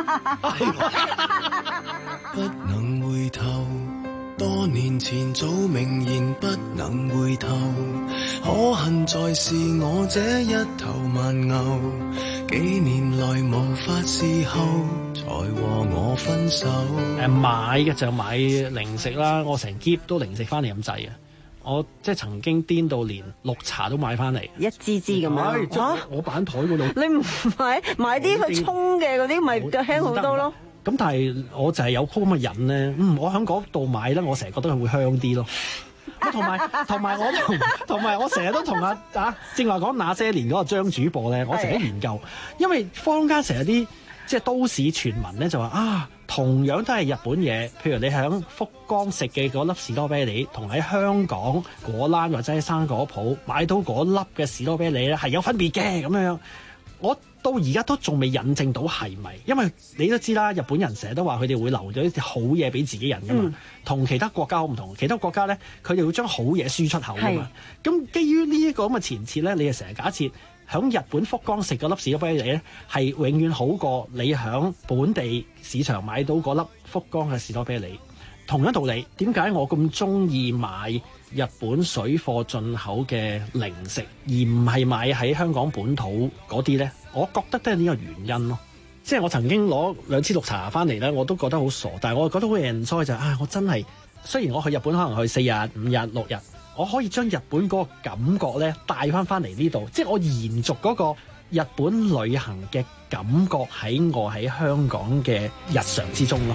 不能回頭，多年前早明言不能回頭，可恨在是我這一頭蠻牛，幾年來無法侍候，才和我分手。 誒買嘅就買零食啦，我成篋都零食翻嚟咁滯啊！我即係曾經癲到連綠茶都買翻嚟， 一支支咁樣嚇。 我板台嗰度， 你唔買買啲去沖嘅嗰啲，咪輕好多咯。 咁但係我就係有鋪咁嘅癮咧，嗯，我喺嗰度買咧，我成日覺得佢會香啲咯。同埋同埋我同同埋我成日都同阿啊，正話講那些年嗰個張主播咧，我成日研究，因為坊間成日啲即係都市傳聞咧，就話啊，同樣都係日本嘢，譬如你喺福岡食嘅嗰粒士多啤梨，同喺香港果欄或者喺生果鋪買到嗰粒嘅士多啤梨咧，係有分別嘅咁樣。我到而家都仲未引證到係咪？因為你都知啦，日本人成日都話佢哋會留咗啲好嘢俾自己人噶嘛，同、嗯、其他國家好唔同。其他國家咧，佢哋會將好嘢輸出口噶嘛。咁基於呢一個咁嘅前設咧，你就成日假設響日本福岡食嗰粒士多啤梨咧，係永遠好過你響本地市場買到嗰粒福岡嘅士多啤梨。同樣道理，點解我咁中意買日本水貨進口嘅零食，而唔係買喺香港本土嗰啲呢？我覺得都係呢個原因咯。即係我曾經攞兩支綠茶翻嚟呢，我都覺得好傻，但係我覺得好 enjoy 就係、是、啊，我真係雖然我去日本可能去四日、五日、六日，我可以將日本嗰個感覺呢帶翻翻嚟呢度，即係我延續嗰個日本旅行嘅感覺喺我喺香港嘅日常之中咯。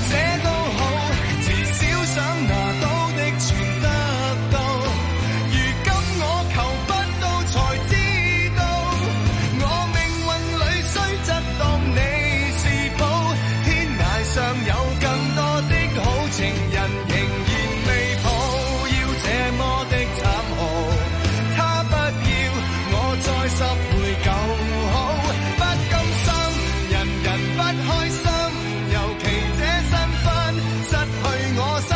想拿到的全得到，如今我求不到才知道，我命運裏雖則當你是寶，天涯上有更多的好情人仍然未抱，要這麼的慘豪，他不要我再十倍舊好，不甘心人人不開心，尤其這身份失去我身。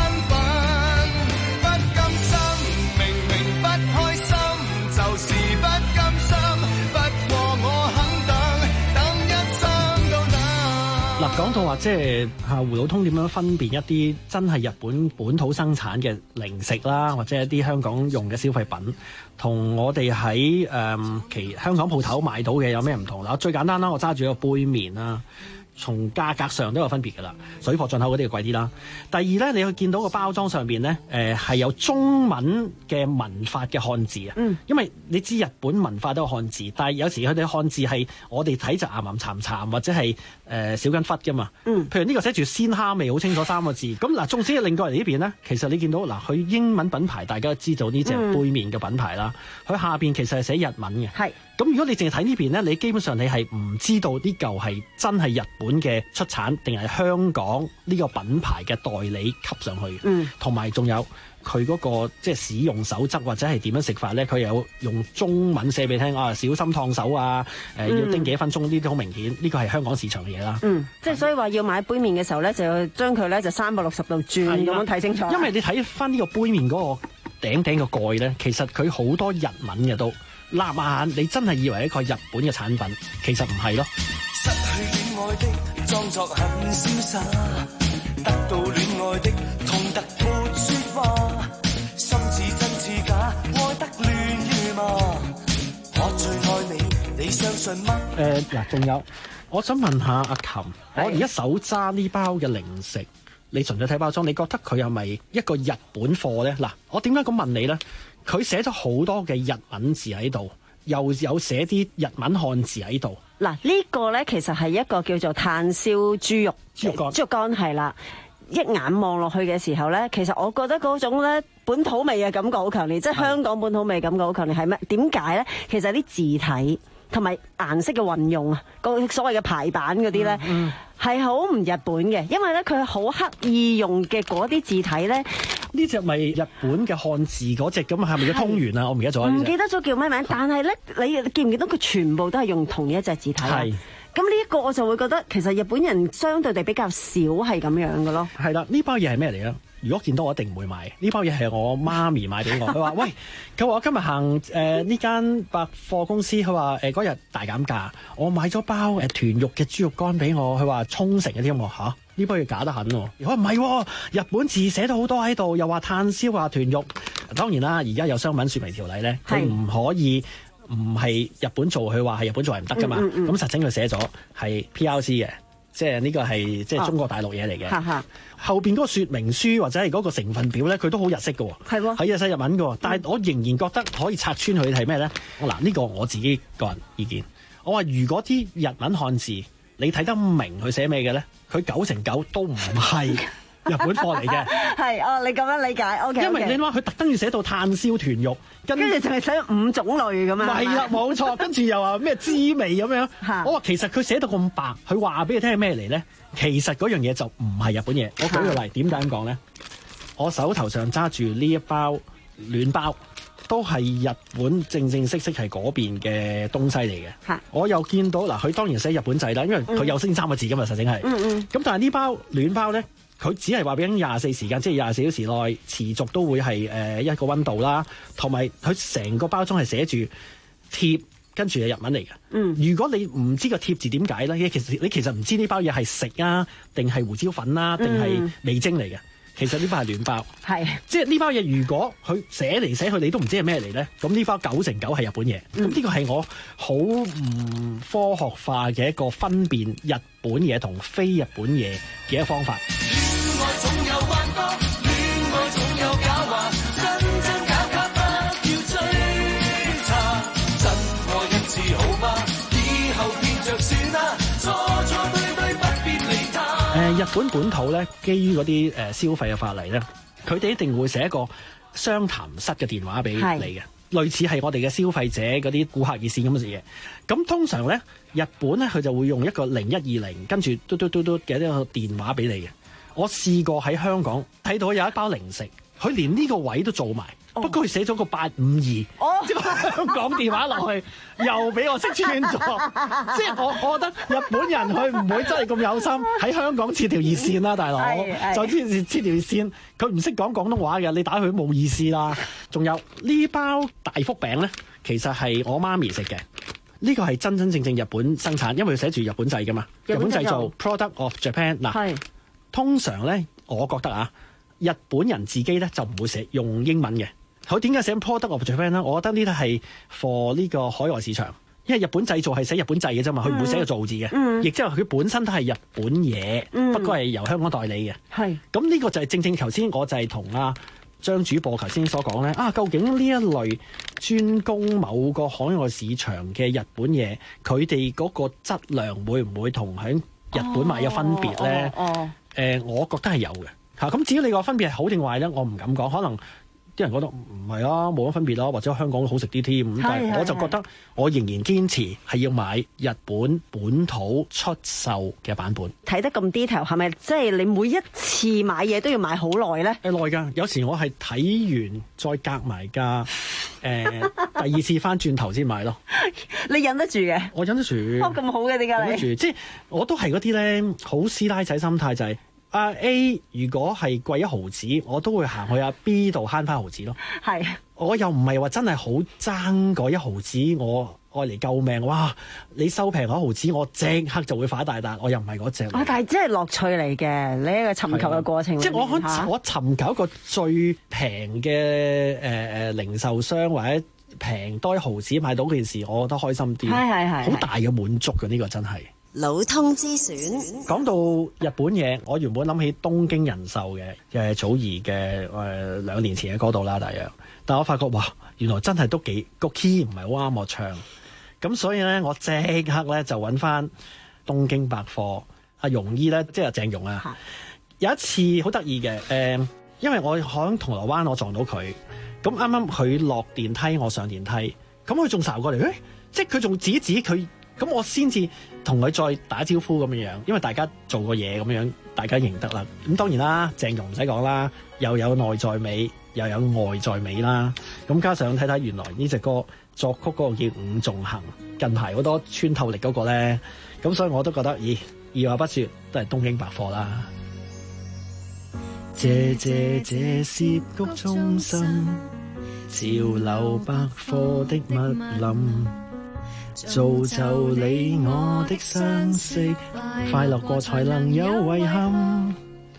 講到話即係啊，胡老通點樣分辨一啲真係日本本土生產嘅零食啦，或者一啲香港用嘅消費品，同我哋喺誒其香港鋪頭買到嘅有咩唔同啦？最簡單啦，我揸住一個杯麵啦。從價格上都有分別㗎啦，水貨進口嗰啲就貴啲啦。第二咧，你去見到個包裝上邊咧，誒、呃、係有中文嘅文法嘅漢字啊。嗯，因為你知日本文化都有漢字，但係有時佢哋漢字係我哋睇就岩岩慘慘或者係誒、呃、少根忽㗎嘛。嗯，譬如呢個寫住鮮蝦味好清楚三個字。咁嗱，縱使另過嚟呢邊咧，其實你見到嗱，佢英文品牌大家都知道呢隻杯麵嘅品牌啦，佢、嗯、下邊其實係寫日文嘅。係。咁如果你淨係睇呢邊咧，你基本上你係唔知道呢嚿係真係日本嘅出產，定係香港呢個品牌嘅代理吸上去。嗯，同埋仲有佢嗰、嗰個即係使用守則或者係點樣食法咧，佢有用中文寫俾你聽啊，小心燙手啊，誒、呃嗯、要叮幾分鐘，呢啲好明顯，呢個係香港市場嘅嘢啦。嗯，即係所以話要買杯麵嘅時候咧，就要將佢咧就三百六十度轉咁樣睇清楚。因為你睇翻呢個杯麵嗰個頂頂個蓋咧，其實佢好多日文嘅都。立眼，你真係以為一個日本嘅產品，其實唔係咯。失去戀愛的裝作很瀟灑，得到戀愛的痛得沒説話，心似真似假，愛得亂如麻。我最愛你，你相信嗎？誒嗱，仲有，我想問下阿琴，我而家手揸呢包嘅零食，你純粹睇包裝，你覺得佢係咪一個日本貨咧？嗱，我點解咁問你咧？佢寫咗好多嘅日文字喺度，又有寫啲日文漢字喺度。嗱，呢個咧其實係一個叫做炭燒豬肉豬肉乾，豬肉乾係啦。一眼望落去嘅時候咧，其實我覺得嗰種咧本土味嘅感覺好強烈，即係香港本土味感覺好強烈。係咩？點解咧？其實啲字體同埋顏色嘅運用啊，個所謂嘅排版嗰啲咧，係好唔日本嘅，因為咧佢好刻意用嘅嗰啲字體咧。呢隻咪日本嘅漢字嗰隻咁，係咪叫通圓啊？我唔記得咗。唔記得咗叫咩名？但係咧，你見唔見到佢全部都係用同一隻字體？係。咁呢一個我就會覺得，其實日本人相對地比較少係咁樣嘅咯。係啦，呢包嘢係咩嚟啊？如果見到我一定唔會買。呢包嘢係我媽咪買俾我。佢話：喂，佢話我今日行誒呢間百貨公司，佢話誒嗰日大減價，我買咗包誒豚肉嘅豬肉乾俾我。佢話沖繩嘅添喎嚇。呢包嘢假得很喎，如果唔係，日本字寫到好多喺度，又話炭燒話豚肉。當然啦，而家有商品説明條例咧，佢唔可以唔係日本做，佢話係日本做係唔得噶嘛。咁、嗯嗯嗯、實情佢寫咗係 P R C 嘅，即係呢個係即係中國大陸嘢嚟嘅。哦、後邊嗰個説明書或者係嗰個成分表咧，佢都好日式嘅喎，係喎，係日式日文嘅喎。但係我仍然覺得可以拆穿佢係咩咧？嗱，呢個我自己個人意見，我話如果啲日文漢字你睇得明佢寫咩嘅咧？佢九成九都唔係日本貨嚟嘅。係哦，你咁樣理解 ，OK。因為你話佢特登要寫到炭燒豚肉，跟住淨係寫五種類咁樣。係啦，冇錯。跟住又話咩滋味咁樣。我話其實佢寫到咁白，佢話俾你聽係咩嚟咧？其實嗰樣嘢就唔係日本嘢。我舉個例，點解咁講咧？我手頭上揸住呢一包暖包， 都係日本正正式式係嗰邊嘅東西嚟嘅。我又見到嗱，佢當然寫日本製啦，因為佢有升三個字㗎嘛，實情係。嗯嗯。咁但係呢包暖包咧，佢只係話俾緊廿四時間，即係廿四小時內持續都會係誒一個溫度啦，同埋佢成個包裝係寫住貼。跟住係日文嚟嘅。嗯，如果你唔知個貼字點解咧，其實你其實唔知呢包嘢係食啊，定係胡椒粉啊，定係味精嚟嘅。其實呢包係暖包，係即係呢包嘢。如果佢寫嚟寫去，你都唔知係咩嚟咧，咁呢包九成九係日本嘢。咁呢個係我好唔科學化嘅一個分辨日本嘢同非日本嘢嘅一個方法。誒日本本土咧，基於嗰啲誒消費嘅法例咧，佢哋一定會寫一個商談室嘅電話俾你嘅，類似係我哋嘅消費者嗰啲顧客熱線咁嘅嘢。咁通常咧，日本咧佢就會用一個零一二零，跟住嘟嘟嘟嘟嘅一個電話俾你嘅。我試過喺香港睇到有一包零食，佢連呢個位都做埋。Oh. 不過佢寫咗個八五二，即係香港電話落去，又俾我識穿咗。即係我，我覺得日本人佢唔會真係咁有心喺香港設條熱線啦，大佬。就先設設條熱線，佢唔識講廣東話嘅，你打佢都冇意思啦。仲有呢包大福餅咧，其實係我媽咪食嘅。呢個係真真正正日本生產，因為佢寫住日本製噶嘛。日本製造 Product of Japan。嗱，通常咧，我覺得啊，日本人自己咧就唔會寫用英文嘅。佢點解寫 product of Japan 咧？我覺得呢啲係 for 呢個海外市場，因為日本製造係寫日本製嘅啫嘛，佢唔會寫個造字嘅，嗯、亦即係佢本身都係日本嘢，嗯、不過係由香港代理嘅。係咁呢個就係正正頭先我就係同阿張主播頭先所講咧，啊究竟呢一類專攻某個海外市場嘅日本嘢，佢哋嗰個質量會唔會同喺日本買有分別咧？哦，誒、哦哦呃，我覺得係有嘅嚇。咁至於你個分別係好定壞咧，我唔敢講，可能。啲人覺得唔係啊，冇乜分別啦，或者香港好食啲添。咁但係我就覺得，我仍然堅持係要買日本本土出售嘅版本。 睇得咁 detail，係咪即係你每一次買嘢都要買好耐咧？ 誒耐㗎，有時我係睇完再隔埋價，誒、呃、第二次翻轉頭先買咯。 你忍得住嘅？ 我忍得住。 哦，咁好嘅點解你？忍得住， 即係我都係嗰啲咧，好師奶仔心態就係、是。啊 A 如果係貴一毫子，我都會行去阿 B 度慳翻毫子咯。係，我又唔係話真係好爭嗰一毫子，我愛嚟救命。哇！你收平嗰毫子，我即刻就會發大達。我又唔係嗰隻。哦，但係真係樂趣嚟嘅，你一個尋求嘅過程。即係我我尋求一個最平嘅誒誒零售商或者平多一毫子買到件事，我覺得開心啲。係係係，好大嘅滿足嘅呢、呢個真係。 老通之選講到日本嘢，我原本諗起東京人壽嘅誒祖兒嘅誒兩年前嘅歌度啦，大約。但我發覺哇，原來真係都幾個 key 唔係好啱我唱，咁所以咧我即刻咧就揾翻東京百貨阿容姨咧，即係鄭融啊。有一次好得意嘅誒，因為我喺銅鑼灣我撞到佢，咁啱啱佢落電梯，我上電梯，咁佢仲睄過嚟，誒，即係佢仲指指佢。咁我先至同佢再打招呼咁樣樣，因為大家做過嘢咁樣，大家認得啦。咁當然啦，鄭融唔使講啦，又有內在美，又有外在美啦。咁加上睇睇原來呢隻歌作曲嗰個叫伍仲衡，近排好多穿透力嗰個咧，咁所以我都覺得，咦，二話不說都係東京百貨啦。謝謝這涉谷中心，潮流百貨的密林。造就你我的相識，快樂過才能有遺憾。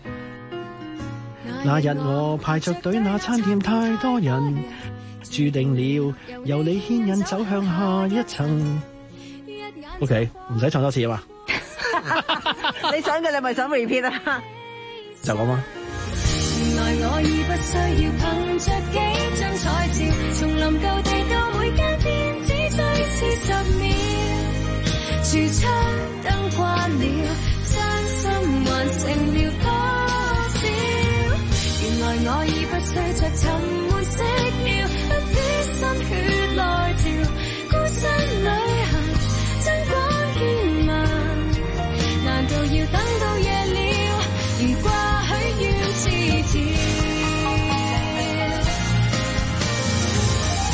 那日我排着隊，那餐店太多人，注定了由你牽引走向下一層。OK， 唔使唱多次啊嘛。 你想嘅你咪想 repeat 啊？ 就咁啊。 原來我已不需要憑着幾張彩照，從臨舊地到每間店只需四十秒，櫥窗燈關了，真心還剩了多少？原來我已不需着沉悶色調，不必心血來潮，孤身旅行真光見聞，難道要等到夜了，如掛許願字條？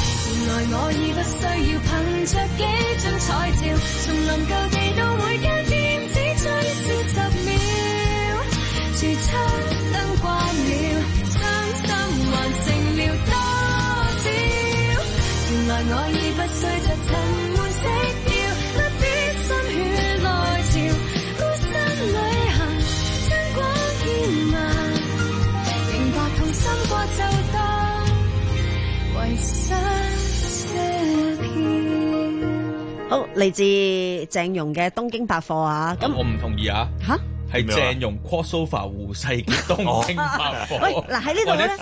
憑着幾張彩照，從臨舊地到每間店，只需是十秒。櫥窗燈關了，傷心還剩了多少？原來我已不需着塵換色調，不必心血來潮，孤身旅行燈光絢爛，明白痛心過就當遺失些片。 好，嚟自鄭融嘅《東京百貨》啊，咁我唔同意啊。 吓？ 係鄭融 crossover 胡世傑東京百貨。 喂，嗱喺呢度咧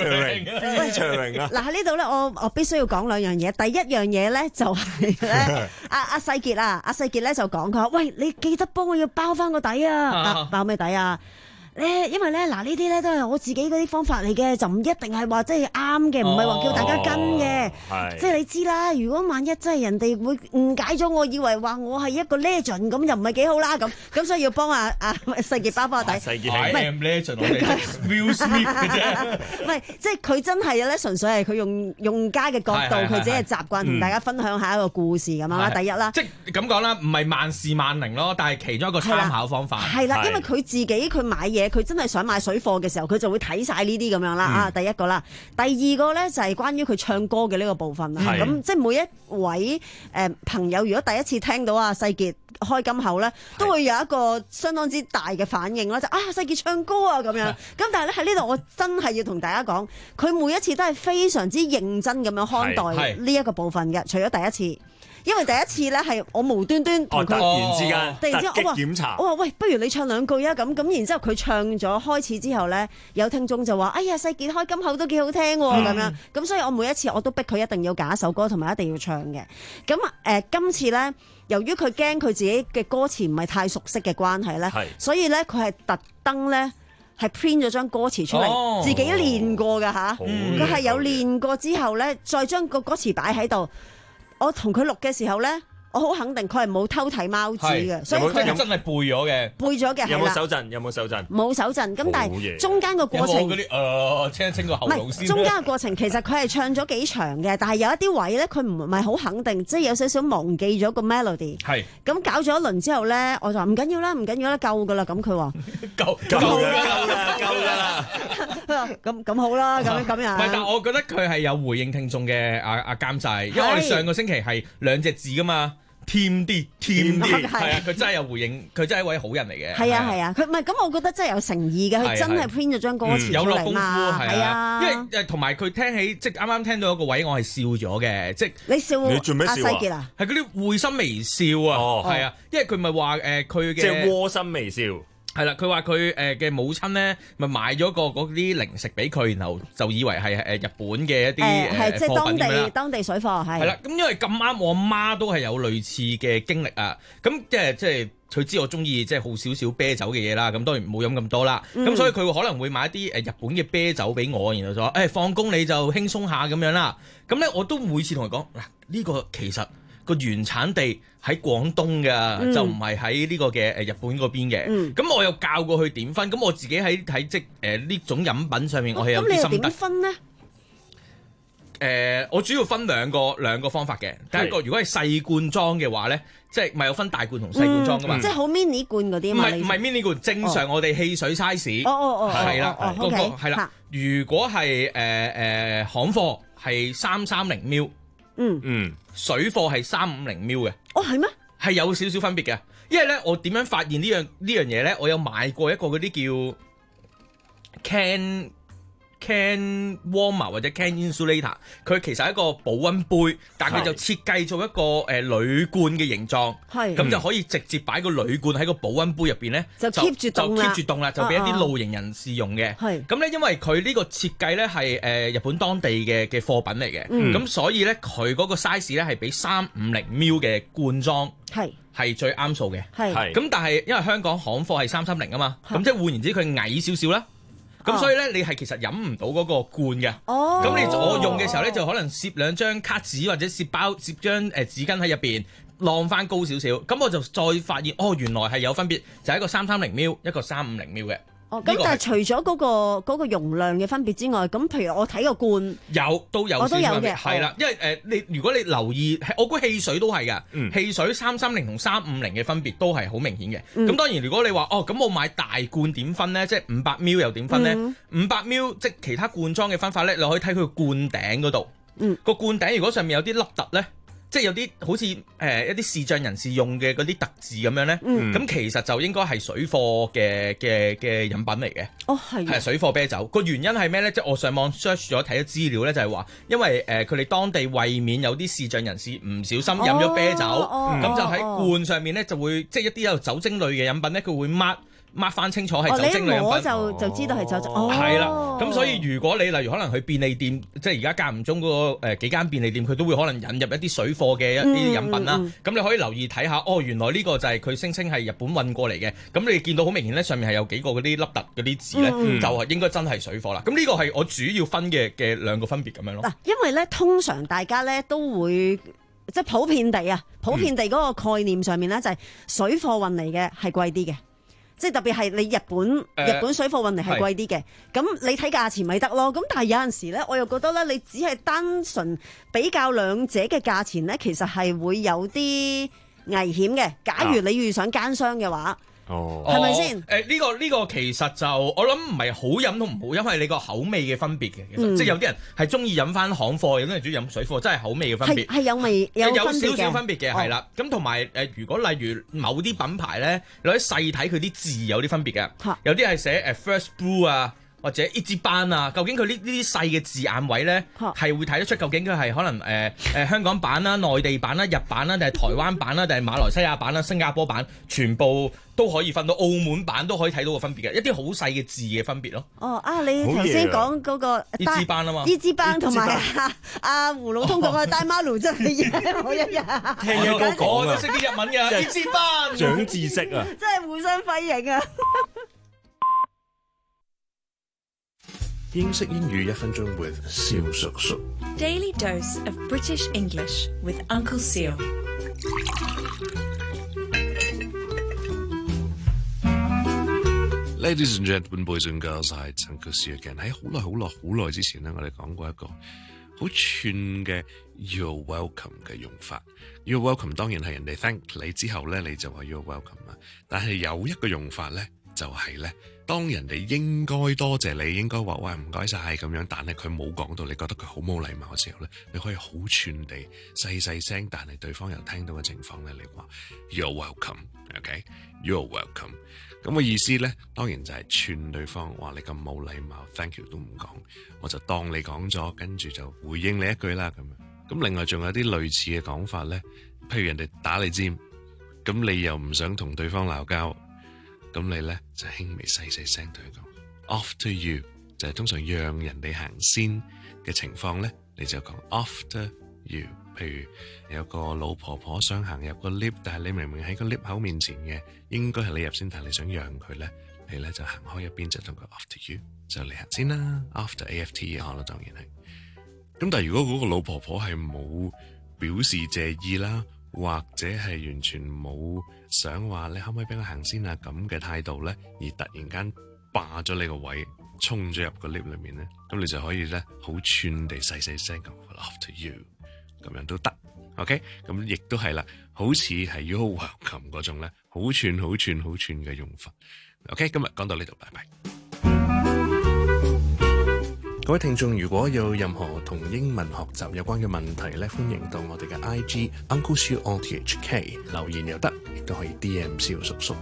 featuring 啊！ 嗱喺呢度咧，我我必須要講兩樣嘢。第一樣嘢咧就係咧，阿阿世傑啊，阿世傑咧就講佢話：喂，你記得幫我要包翻個底啊！啊包咩底啊？咧，因為咧，嗱呢啲咧都係我自己嗰啲方法嚟嘅，就唔一定係話即係啱嘅，唔係話叫大家跟嘅。即係你知啦，如果萬一真係人哋會誤解咗，我以為話我係一個 legend，咁又唔係幾好啦。咁咁所以要幫阿阿世傑包包底。 世傑係 I am legend，我哋 Will Smith 嘅啫。 唔係，即係佢真係咧，純粹係佢用用家嘅角度，佢只係習慣同大家分享下一個故事咁樣啦。第一啦， 即係咁講啦，唔係萬事萬靈咯，但係其中一個參考方法。 係啦，因為佢自己佢買嘢。佢真係想買水貨嘅時候，佢就會睇晒呢啲咁樣啦。啊、嗯，第一個啦，第二個咧就係關於佢唱歌嘅呢個部分啦。咁、嗯、即係每一位誒、呃、朋友，如果第一次聽到阿世傑開金口咧，都會有一個相當之大嘅反應啦，就啊世傑唱歌啊咁樣。咁但係咧喺呢度，我真係要同大家講，佢每一次都係非常之認真咁樣看待呢一個部分嘅，除咗第一次。因為第一次咧係我無端端同佢、 哦、突然之間突然之間我話檢查， 我話喂，不如你唱兩句啊咁咁，然之後佢唱咗開始之後咧，有聽眾就話：哎呀，世傑開金口都幾好聽喎、啊、咁、嗯、樣。咁所以我每一次我都逼佢一定要揀一首歌，同埋一定要唱嘅。咁誒、呃，今次咧，由於佢驚佢自己嘅歌詞唔係太熟悉嘅關係咧，所以咧佢係特登咧係 print 咗張歌詞出嚟、哦，自己練過㗎吓。佢係有練過之後咧，再將個歌詞擺喺度。我同佢錄嘅時候咧，我好肯定佢係冇偷睇貓紙嘅，所以佢真係背咗嘅， 背咗嘅。 有冇手震？有冇手震？ 冇手震。咁但係中間個過程， 有冇嗰啲誒清一清個喉嚨先？ 中間嘅過程其實佢係唱咗幾長嘅，但係有一啲位咧，佢唔係好肯定，即係有少少忘記咗個 melody。係。咁搞咗一輪之後咧，我就話唔緊要啦，唔緊要啦，夠㗎啦。咁佢話夠夠㗎啦，夠㗎啦。 咁咁好啦，咁咁樣。 唔係，但係我覺得佢係有回應聽眾嘅阿阿監製，因為我哋上個星期係兩隻字㗎嘛。添啲，添啲，係啊！佢真係有回應，佢真係一位好人嚟嘅。 係啊，係啊，佢唔係咁，我覺得真係有誠意嘅，佢真係 print 咗張歌詞出嚟嘛。係啊， 因為誒同埋佢聽起，即係啱啱聽到一個位，我係笑咗嘅，即係你笑你做咩笑啊？ 係嗰啲會心微笑啊，係啊，因為佢咪話誒佢嘅即係窩心微笑。 係啦，佢話佢誒嘅母親咧，咪買咗個嗰啲零食俾佢，然後就以為係誒日本嘅一啲誒係即係當地貨當地水貨係。係啦， 咁因為咁啱我媽都係有類似嘅經歷啊，咁即係即係佢知我中意即係好少少啤酒嘅嘢啦，咁當然冇飲咁多啦，咁、嗯、所以佢可能會買一啲誒日本嘅啤酒俾我，然後就話誒放工你就輕鬆下咁樣啦，咁咧我都每次同佢講嗱呢個其實。個原產地喺廣東㗎、嗯，就唔係喺呢個嘅誒日本嗰邊嘅。咁、嗯、我又教過佢點分，咁我自己喺喺即誒呢種飲品上面，我係有啲心得。咁你點分呢？誒、呃，我主要分兩個兩個方法嘅。第一個，如果係細罐裝嘅話咧，即係咪有分大罐同細罐裝㗎嘛？ 嗯、即係好 mini 罐嗰啲。唔係唔係 mini 罐，正常我哋汽水 size。 哦哦哦。 係啦，嗰個係啦。如果係誒誒行貨係三三零 ml。 嗯嗯，水貨係三五零 ml 嘅。 哦，係咩？ 係有少少分別嘅，因為咧，我點樣發現呢樣呢樣嘢咧？我有買過一個嗰啲叫 can can warmer 或者 can insulator， 佢其實係一個保溫杯，但係佢就設計做一個誒鋁罐嘅形狀，係咁就可以直接擺個鋁罐喺個保溫杯入邊咧，就 keep 住凍啦，就 keep 住凍啦，就俾一啲露營人士用嘅。係咁咧，因為佢呢個設計咧係誒日本當地嘅嘅貨品嚟嘅，咁、嗯、所以咧佢嗰個 size 咧係比三五零 ml 嘅罐裝係係最啱數嘅。係咁，但係因為香港行貨係三三零啊嘛，咁即係換言之，佢矮少少啦。咁所以咧，你係其實飲唔到嗰個罐嘅。哦。咁你我用嘅時候咧，就可能攝兩張卡紙或者攝包攝張誒紙巾喺入邊，晾翻高少少。咁我就再發現，哦，原來係有分別，就係、一個三三零 ml，一個三五零 ml 嘅。 哦，咁但係除咗嗰、嗰個嗰個容量嘅分別之外，咁譬如我睇個罐有都有， 我都有嘅， 係啦，因為誒、呃、你如果你留意，我估汽水都係㗎，嗯、汽水三三零同三五零嘅分別都係好明顯嘅。咁、嗯、當然如果你話哦，咁我買大罐點分咧，即係五百 ml 又點分咧？五百 ml 即係其他罐裝嘅分法咧，你可以睇佢個罐頂嗰度。嗯，個罐頂如果上面有啲凹凸咧。即係有啲好似誒、呃、一啲視障人士用嘅嗰啲特字咁樣咧，咁、嗯、其實就應該係水貨嘅嘅嘅飲品嚟嘅。哦，係係水貨啤酒。個原因係咩咧？即係我上網 search 咗睇咗資料咧，就係話因為誒佢哋當地為免有啲視障人士唔小心飲咗啤酒，咁、哦哦、就喺罐上面咧就會即係一啲有酒精類嘅飲品咧，佢會 mark。抹翻清楚係酒精類飲品， 我就就知道係酒精。哦， 係啦。咁所以如果你例如可能去便利店，即係而家間唔中嗰個誒幾間便利店，佢都會可能引入一啲水貨嘅一啲飲品啦。咁、嗯嗯、你可以留意睇下，哦，原來呢個就係佢聲稱係日本運過嚟嘅。咁你見到好明顯咧，上面係有幾個嗰啲凹凸嗰啲字咧，嗯、就係應該真係水貨啦。咁呢個係我主要分嘅嘅兩個分別咁樣咯。嗱， 因為咧通常大家咧都會即係普遍地啊，普遍地嗰個概念上面咧就係水貨運嚟嘅係貴啲嘅。即係特別係你日本、呃、日本水貨運嚟係貴啲嘅，咁你睇價錢咪得咯。咁但係有陣時咧，我又覺得咧，你只係單純比較兩者嘅價錢咧，其實係會有啲危險嘅。假如你遇上奸商嘅話。哦，係咪先？誒呢、 呃呢個呢、呢個其實就我諗唔係好飲同唔好飲，係你個口味嘅分別嘅。其實、嗯、即係有啲人係中意飲翻行貨，有啲人中意飲水貨，真係口味嘅分別。 係有味有有少少分別嘅，係啦。咁同埋誒，如果例如某啲品牌咧，你可以細睇佢啲字有啲分別嘅。哈有啲係寫誒 First Brew 啊。或者一支班啊，究竟佢呢呢啲細嘅字眼位咧，係會睇得出究竟佢係可能誒誒、呃呃、香港版啦、內地版啦、日版啦，定係台灣版啦，定係馬來西亞版啦、新加坡版，全部都可以分到，澳門版都可以睇到個分別嘅，一啲好細嘅字嘅分別咯。 哦啊，你頭先講嗰個一支班啊嘛， 一支班同埋阿阿胡老通講嘅大馬路真係一模一樣。 聽咗個講我都識啲日文嘅，一支班長知識啊， 真係互相輝映啊！ 英式英語一分鐘 with 蕭叔叔。 Daily dose of British English with Uncle Seal。 Ladies and gentlemen, boys and girls, I Uncle Seal again。喺好耐好耐好耐之前咧，我哋講過一個好串嘅 You're welcome 嘅用法。You're welcome 當然係人哋 thank 你之後咧，你就話 You're welcome 啦。但係有一個用法咧，就係咧。當人哋應該多謝你，應該話喂唔該晒咁樣，但係佢冇講到，你覺得佢好冇禮貌嘅時候咧，你可以好串地細細聲，但係對方又聽到嘅情況咧，你話 You're welcome，OK？You're welcome。咁嘅意思咧，當然就係串對方，話你咁冇禮貌 ，thank you 都唔講，我就當你講咗，跟住就回應你一句啦咁樣。咁另外仲有啲類似嘅講法咧，譬如人哋打你尖，咁你又唔想同對方鬧交。咁你咧就輕微細細聲對佢講 After you， 就係通常讓人哋行先嘅情況咧，你就講 After you。譬如有個老婆婆想行入個 lift， 但係你明明喺個 lift 口面前嘅，應該係你入先，但係你想讓佢咧，你咧就行開一邊，就同佢 After you， 就你行先啦。After A F T 啊，當然係。咁但係如果嗰個老婆婆係冇表示謝意啦，或者係完全冇想話你可唔可以俾我行先啊咁嘅態度咧，而突然間霸咗你個位，衝咗入個 lift 裏面咧，咁你就可以咧好串地細細聲咁 After you， 咁樣都得 ，OK？ 咁亦都係啦，好似係 You're welcome 嗰種咧，好串好串好串嘅用法。OK， 今日講到呢度，拜拜。各位聽眾，如果有任何同英文學習有關嘅問題咧，歡迎到我哋嘅 I G Uncle Siu O T H K 留言又得，亦都可以 D M 蕭叔叔。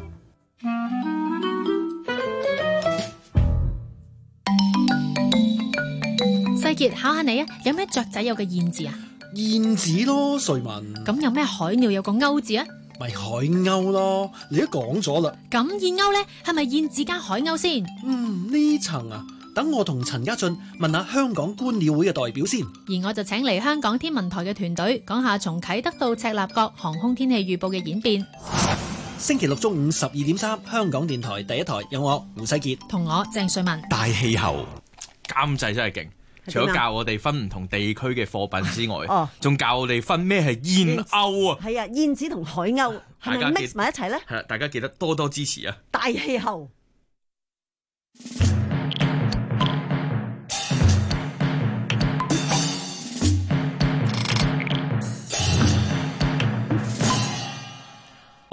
世傑，考下你啊，有咩雀仔有個燕字啊？ 燕子咯，瑞文。 咁有咩海鳥有個鷗字啊？ 咪海鷗咯，你都講咗啦。 咁燕鷗咧，係咪燕字加海鷗先？ 嗯，呢層啊。等我同陳家俊問下香港觀鳥會嘅代表先， 而我就請嚟香港天文台嘅團隊講下從啟德到赤鱲角航空天氣預報嘅演變。 星期六中午十二點三，香港電台第一台有我胡世傑同我鄭瑞文。 大氣候監製真係勁，除咗教我哋分唔同地區嘅貨品之外，仲、哦、教我哋分咩係燕鷗啊？ 係啊，燕子同海鷗係咪 mix 埋一齊咧？ 係啦，大家記得多多支持啊！ 大氣候。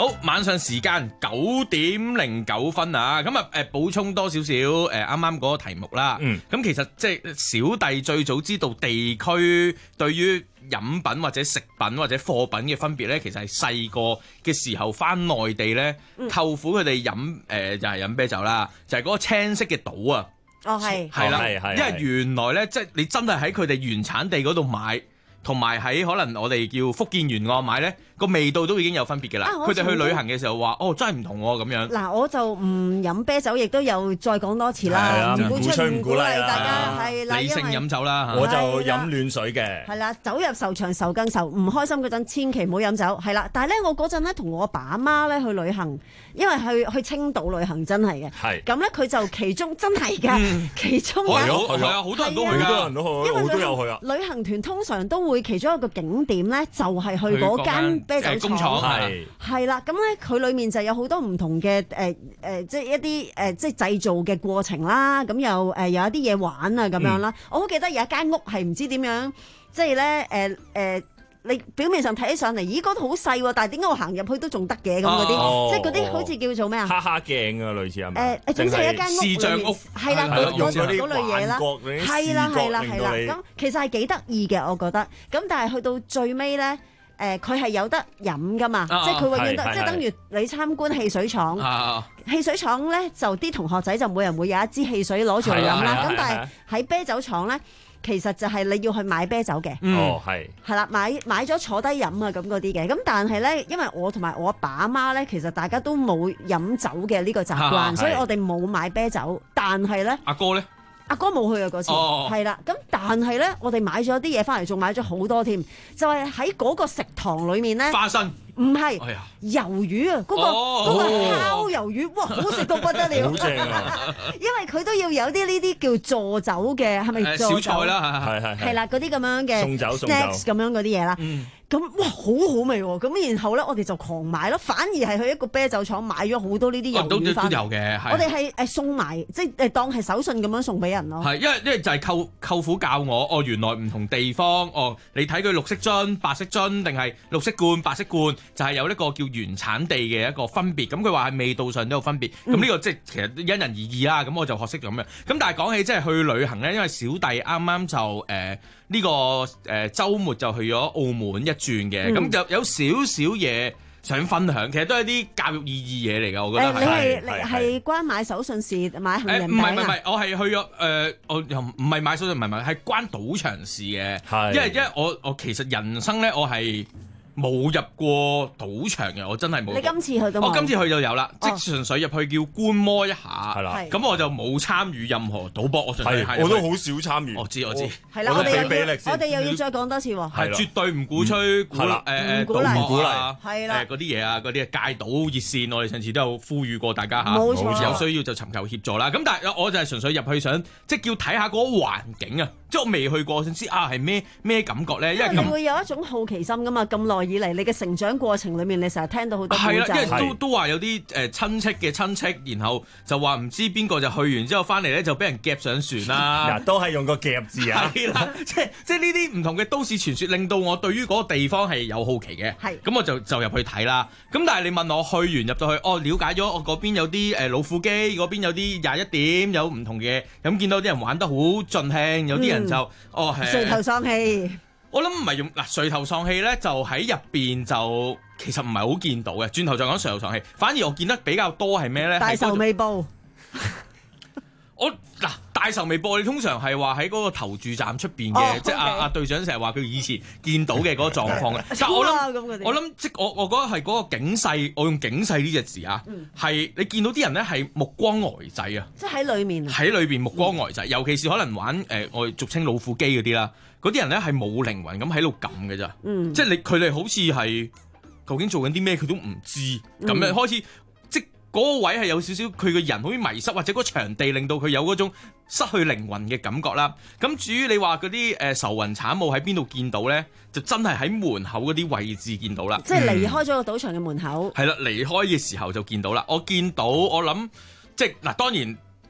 好，晚上時間九點零九分啊，咁啊誒補充多少少誒啱啱嗰個題目啦。嗯，咁其實即係小弟最早知道地區對於飲品或者食品或者貨品嘅分別咧，其實係細個嘅時候翻內地咧，嗯、舅父佢哋飲誒就係、是、飲啤酒啦，就係、是、嗰個青色嘅島啊。 哦，係係啦， 係因為原來咧，即係你真係喺佢哋原產地嗰度買。同埋喺可能我哋叫福建沿岸買咧，個味道都已經有分別嘅啦。佢哋、啊、去旅行嘅時候話：哦，真係唔同喎咁樣。 嗱，我就唔飲啤酒，亦都有再講多次啦，唔鼓吹唔鼓勵大家係啦， 理性飲酒啦。 我就飲暖水嘅。 係啦，走入愁長愁更愁，唔開心嗰陣千祈唔好飲酒。係啦，但係咧我嗰陣咧同我阿爸阿媽咧去旅行，因為去去青島旅行真係嘅。係。咁咧佢就其中真係㗎，其中有係啊，好多人都去㗎，好多人都去， 因為我都有去啊。 旅行團通常都會其中一個景點咧，就係去嗰間啤酒廠。係。係啦，咁咧佢裡面就有好多唔同嘅誒誒，即係一啲誒、呃、即係製造嘅過程啦。咁又誒有一啲嘢玩啊咁樣啦。嗯、我好記得有一間屋係唔知點樣，即係咧誒誒，你表面上睇起上嚟，咦嗰度好細喎，但係點解我行入去都仲得嘅咁嗰啲，哦、即係嗰啲好似叫做咩啊？ 哈哈鏡啊，類似係咪？誒誒， 總之係一間屋視像屋， 係啦，嗰嗰嗰類嘢啦，係啦係啦係啦。咁其實係幾得意嘅，我覺得。咁但係去到最尾咧。誒佢係有得飲噶嘛，啊、即係佢永遠得，即係等於你參觀汽水廠。啊、汽水廠咧就啲同學仔就每人會有一支汽水攞住嚟飲啦。咁但係喺啤酒廠咧，其實就係你要去買啤酒嘅。 哦，係。 係啦，買買咗坐低飲啊咁嗰啲嘅。咁但係咧，因為我同埋我阿爸阿媽咧，其實大家都冇飲酒嘅呢個習慣，啊、所以我哋冇買啤酒。但係咧， 阿哥咧。 阿哥冇去啊嗰次，係啦、哦，咁但係咧，我哋買咗啲嘢翻嚟，仲買咗好多添，就係喺嗰個食堂裏面咧， 花生唔係， 哎、呀魷魚啊，嗰、嗰個嗰、哦、個烤魷魚，哇，好食到不得了， 好正啊！ 因為佢都要有啲呢啲叫助酒嘅，係咪助酒？ 小菜啦，係係係啦，嗰啲咁樣嘅送酒 snacks 咁樣嗰啲嘢啦。嗯咁哇好好味喎！咁然後咧，我哋就狂買咯，反而係去一個啤酒廠買咗好多呢啲魷魚翻嚟。 都有嘅， 我哋係誒送埋，即係誒當係手信咁樣送俾人咯。 係，因為因為就係舅舅父教我，哦原來唔同地方，哦你睇佢綠色樽、白色樽定係綠色罐、白色罐，就係、是、有呢個叫原產地嘅一個分別。咁佢話係味道上都有分別。咁呢、嗯、個即係其實因人而異啦。咁我就學識咗咁樣。咁但係講起即係去旅行咧，因為小弟啱啱就誒。呃呢、這個誒週末就去咗澳門一轉嘅，咁、嗯、就有少少嘢想分享，其實都係啲教育意義嘢嚟㗎，我覺得係。誒、呃，你係係關買手信事買杏仁餅啊？ 唔係唔係，我係去咗誒、呃，我又唔係買手信，唔係唔係，係關賭場事嘅。係，因為因為我我其實人生咧，我係冇入過賭場嘅，我真係冇。 你今次去到？ 我今次去就有啦，哦、即純粹入去叫觀摩一下，係啦。咁的我就冇參與任何賭博，我純粹係。 我都好少參與。 我知我知。 係啦，我哋又要我哋又要再講多次喎。 係絕對唔鼓吹鼓勵誒賭博啊， 係啦， 誒嗰啲嘢啊，嗰啲戒賭熱線，我哋上次都有呼籲過大家嚇。 冇錯。 有需要就尋求協助啦。咁但係我就係純粹入去想，即係叫睇下嗰個環境啊。即係我未去過先知啊，係咩咩感覺咧？因為你會有一種好奇心噶嘛。咁耐以嚟，你嘅成長過程裏面，你成日聽到好多故仔。係啦， 因為都都話有啲誒親戚嘅親戚，然後就話唔知邊個就去完之後翻嚟咧，就俾人夾上船啦。 嗱，都係用個夾字啊。 係啦，即係即係呢啲唔同嘅都市傳說，令到我對於嗰個地方係有好奇嘅。係。咁我就就入去睇啦。咁但係你問我去完入到去，哦，了解咗我嗰邊有啲誒老虎機，嗰邊有啲廿一點，有唔同嘅。咁見到啲人玩得好盡興，有啲人就、嗯、哦係。 垂頭喪氣， 我諗唔係用嗱垂頭喪氣咧，就喺入邊就其實唔係好見到嘅。轉頭再講垂頭喪氣，反而我見得比較多係咩咧？ 大仇未報。 我嗱大仇未報，你通常係話喺嗰個投注站出邊嘅，哦、即係阿阿隊長成日話佢以前見到嘅嗰個狀況嘅。但我諗我諗即我我覺得係嗰個警世，我用警世呢隻字啊，係、嗯、你見到啲人咧係目光呆滯啊， 即係喺裏面喺裏邊目光呆滯，嗯、尤其是可能玩誒、呃、我哋俗稱老虎機嗰啲啦，嗰啲人咧係冇靈魂咁喺度撳嘅咋，嗯、即係你佢哋好似係究竟做緊啲咩佢都唔知咁、嗯、樣開始。嗰個位係有少少佢個人好似迷失，或者嗰個場地令到佢有嗰種失去靈魂嘅感覺啦。咁至於你話嗰啲誒愁雲慘霧喺邊度見到咧，就真係喺門口嗰啲位置見到啦。 即係離開咗個賭場嘅門口。 係啦、嗯，離開嘅時候就見到啦。我見到我諗即係嗱，當然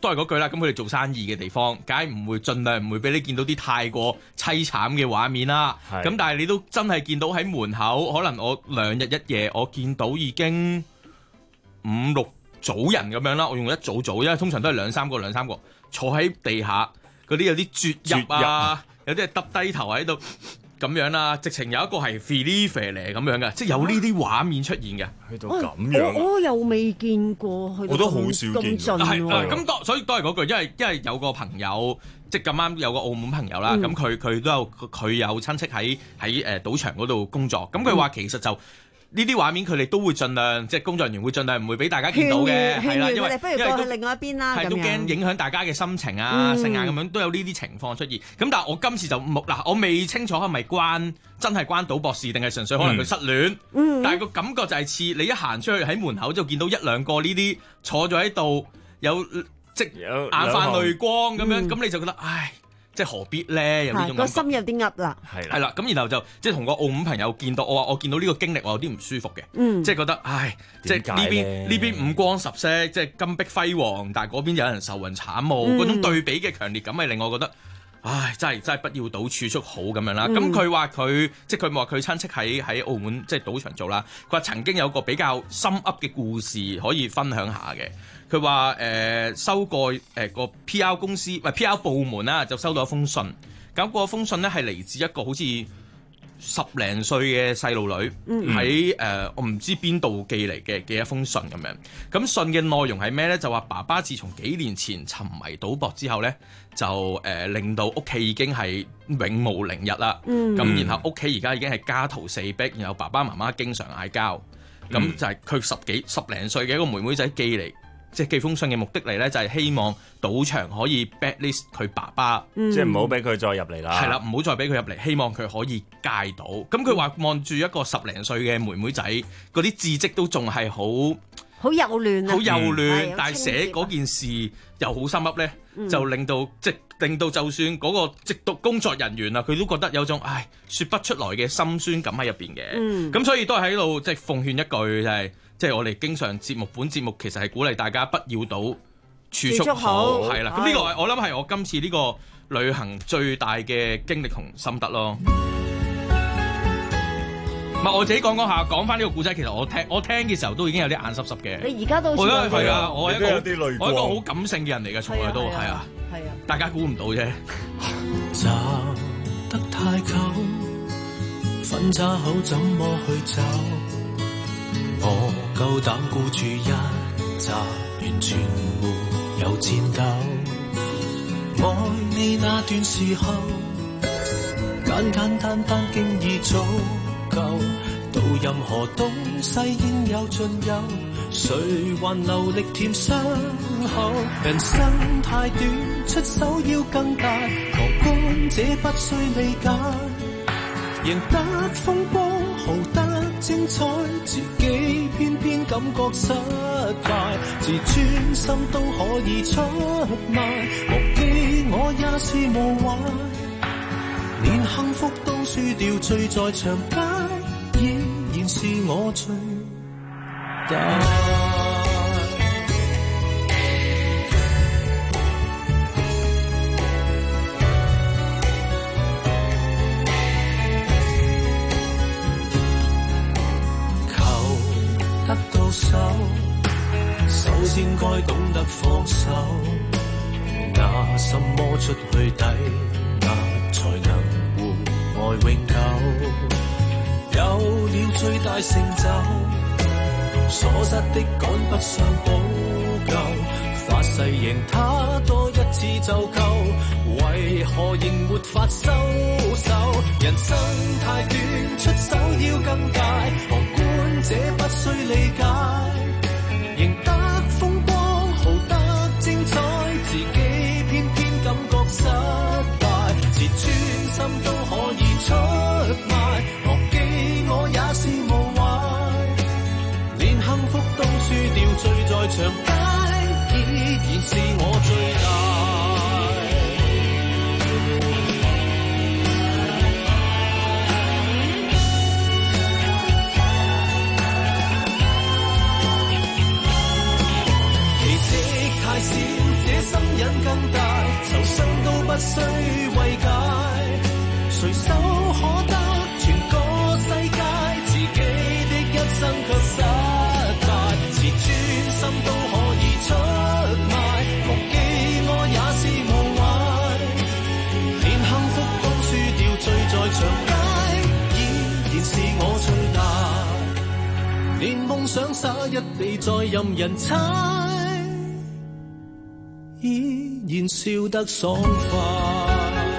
都係嗰句啦。咁佢哋做生意嘅地方，梗係唔會盡量唔會俾你見到啲太過凄慘嘅畫面啦。咁但係你都真係見到喺門口，可能我兩日一夜，我見到已經五六組人咁樣啦。我用一組組，因為通常都係兩三個兩三個坐喺地下，嗰啲有啲啜泣啊，有啲係耷低頭喺度。咁樣啦，直情有一個係 feel 嚟咁樣嘅，即係有呢啲畫面出現嘅， 去到咁樣， 我我又未見過，去到我都好少見， 係咁多，所以都係嗰句，因為因為有個朋友，即係咁啱有個澳門朋友啦，咁佢佢都有佢有親戚喺喺誒賭場嗰度工作，咁佢話其實就。呢啲畫面佢哋都會盡量，即係工作人員會盡量唔會俾大家見到嘅，係啦，因為不如過去另外一邊啦， 係都驚影響大家嘅心情啊、性啊咁樣，都有呢啲情況出現。咁但係我今次就冇嗱，我未清楚係咪關真係關賭博事，定係純粹可能佢失戀。嗯、但係個感覺就係似你一行出去喺門口就見到一兩個呢啲坐咗喺度，有即眼泛淚光咁樣，咁、嗯、你就覺得唉。即係何必咧？有呢種感覺，個心有啲噏啦。 係啦，係啦，咁然後就即係同個澳門朋友見到，我話我見到呢個經歷，我有啲唔舒服嘅。嗯，即係覺得唉，即係呢邊呢邊五光十色，即係金碧輝煌，但係嗰邊有人愁雲慘霧，嗰、嗯、種對比嘅強烈感係令我覺得，唉，真係真係不要賭儲蓄好咁樣啦。咁佢話佢即係佢話佢親戚喺喺澳門即係賭場做啦。佢話曾經有個比較心噏嘅故事可以分享下嘅。佢話誒收過誒、呃、個 P R 公司，唔係 P R 部門啦，就收到一封信。咁嗰封信咧係嚟自一個好似十零歲嘅細路女喺誒我唔知邊度寄嚟嘅嘅一封信咁樣。咁信嘅內容係咩咧？就話爸爸自從幾年前沉迷賭博之後咧，就誒、呃、令到屋企已經係永無寧日啦。咁、嗯、然後屋企而家已經係家徒四壁，然後爸爸媽媽經常嗌交。咁、嗯、就係佢十幾十零歲嘅一個妹妹仔寄嚟。即係寄封信嘅目的嚟咧，就係希望賭場可以 blacklist 佢爸爸， 嗯、即係唔好俾佢再入嚟啦。 係啦，唔好再俾佢入嚟，希望佢可以戒賭。咁佢話望住一個十零歲嘅妹妹仔，嗰啲字跡都仲係好好幼嫩啊， 好幼嫩，嗯、但係寫嗰件事又好心噏咧，嗯、就令到即係令到就算嗰個直讀工作人員啊，佢都覺得有種唉説不出來嘅心酸感喺入邊嘅。咁、嗯、所以都係喺度即係奉勸一句就係、是。即係我哋經常節目本節目其實係鼓勵大家不要賭，儲蓄好係啦。咁呢個我諗係我今次呢個旅行最大嘅經歷同心得咯。唔係我自己講講下，講翻呢個故仔，其實我聽我聽嘅時候都已經有啲眼濕濕嘅。 你而家都我覺得係啊，我係一個一我係一個好感性嘅人嚟嘅，從來都係啊，係啊，大家估唔到啫。 走得太久，分岔口怎麼去走？我夠膽孤注一擲，完全沒有戰鬥。愛你那段時候，簡簡單單經已足夠。到任何東西應有盡有，誰還留力填傷口？人生太短，出手要更大。旁觀者不需理解，贏得風光，豪得精彩，自己偏偏感覺失敗，自尊心都可以出賣，忘記我也是無壞，連幸福都輸掉，醉在長街，依然是我最大。首先該懂得放手，拿什麼出去抵押才能換愛永久？有了最大成就，所失的趕不上補救，發誓贏他多一次就夠，為何仍沒法收手？人生太短，出手要更大，旁觀者不需理解，贏得風光，豪得精彩，自己偏偏感覺失敗，自尊心都可以出賣，忘記我也是無壞，連幸福都輸掉，醉在長街，依然是我最大。太少，這生更大，受傷都不需慰解，隨手可得全個世界，自己的一生卻失敗，是專心都可以出賣，忘記我也是無謂，連幸福都輸掉，醉在長街，依然是我最大，連夢想灑一地再任人踩，依然笑得爽快。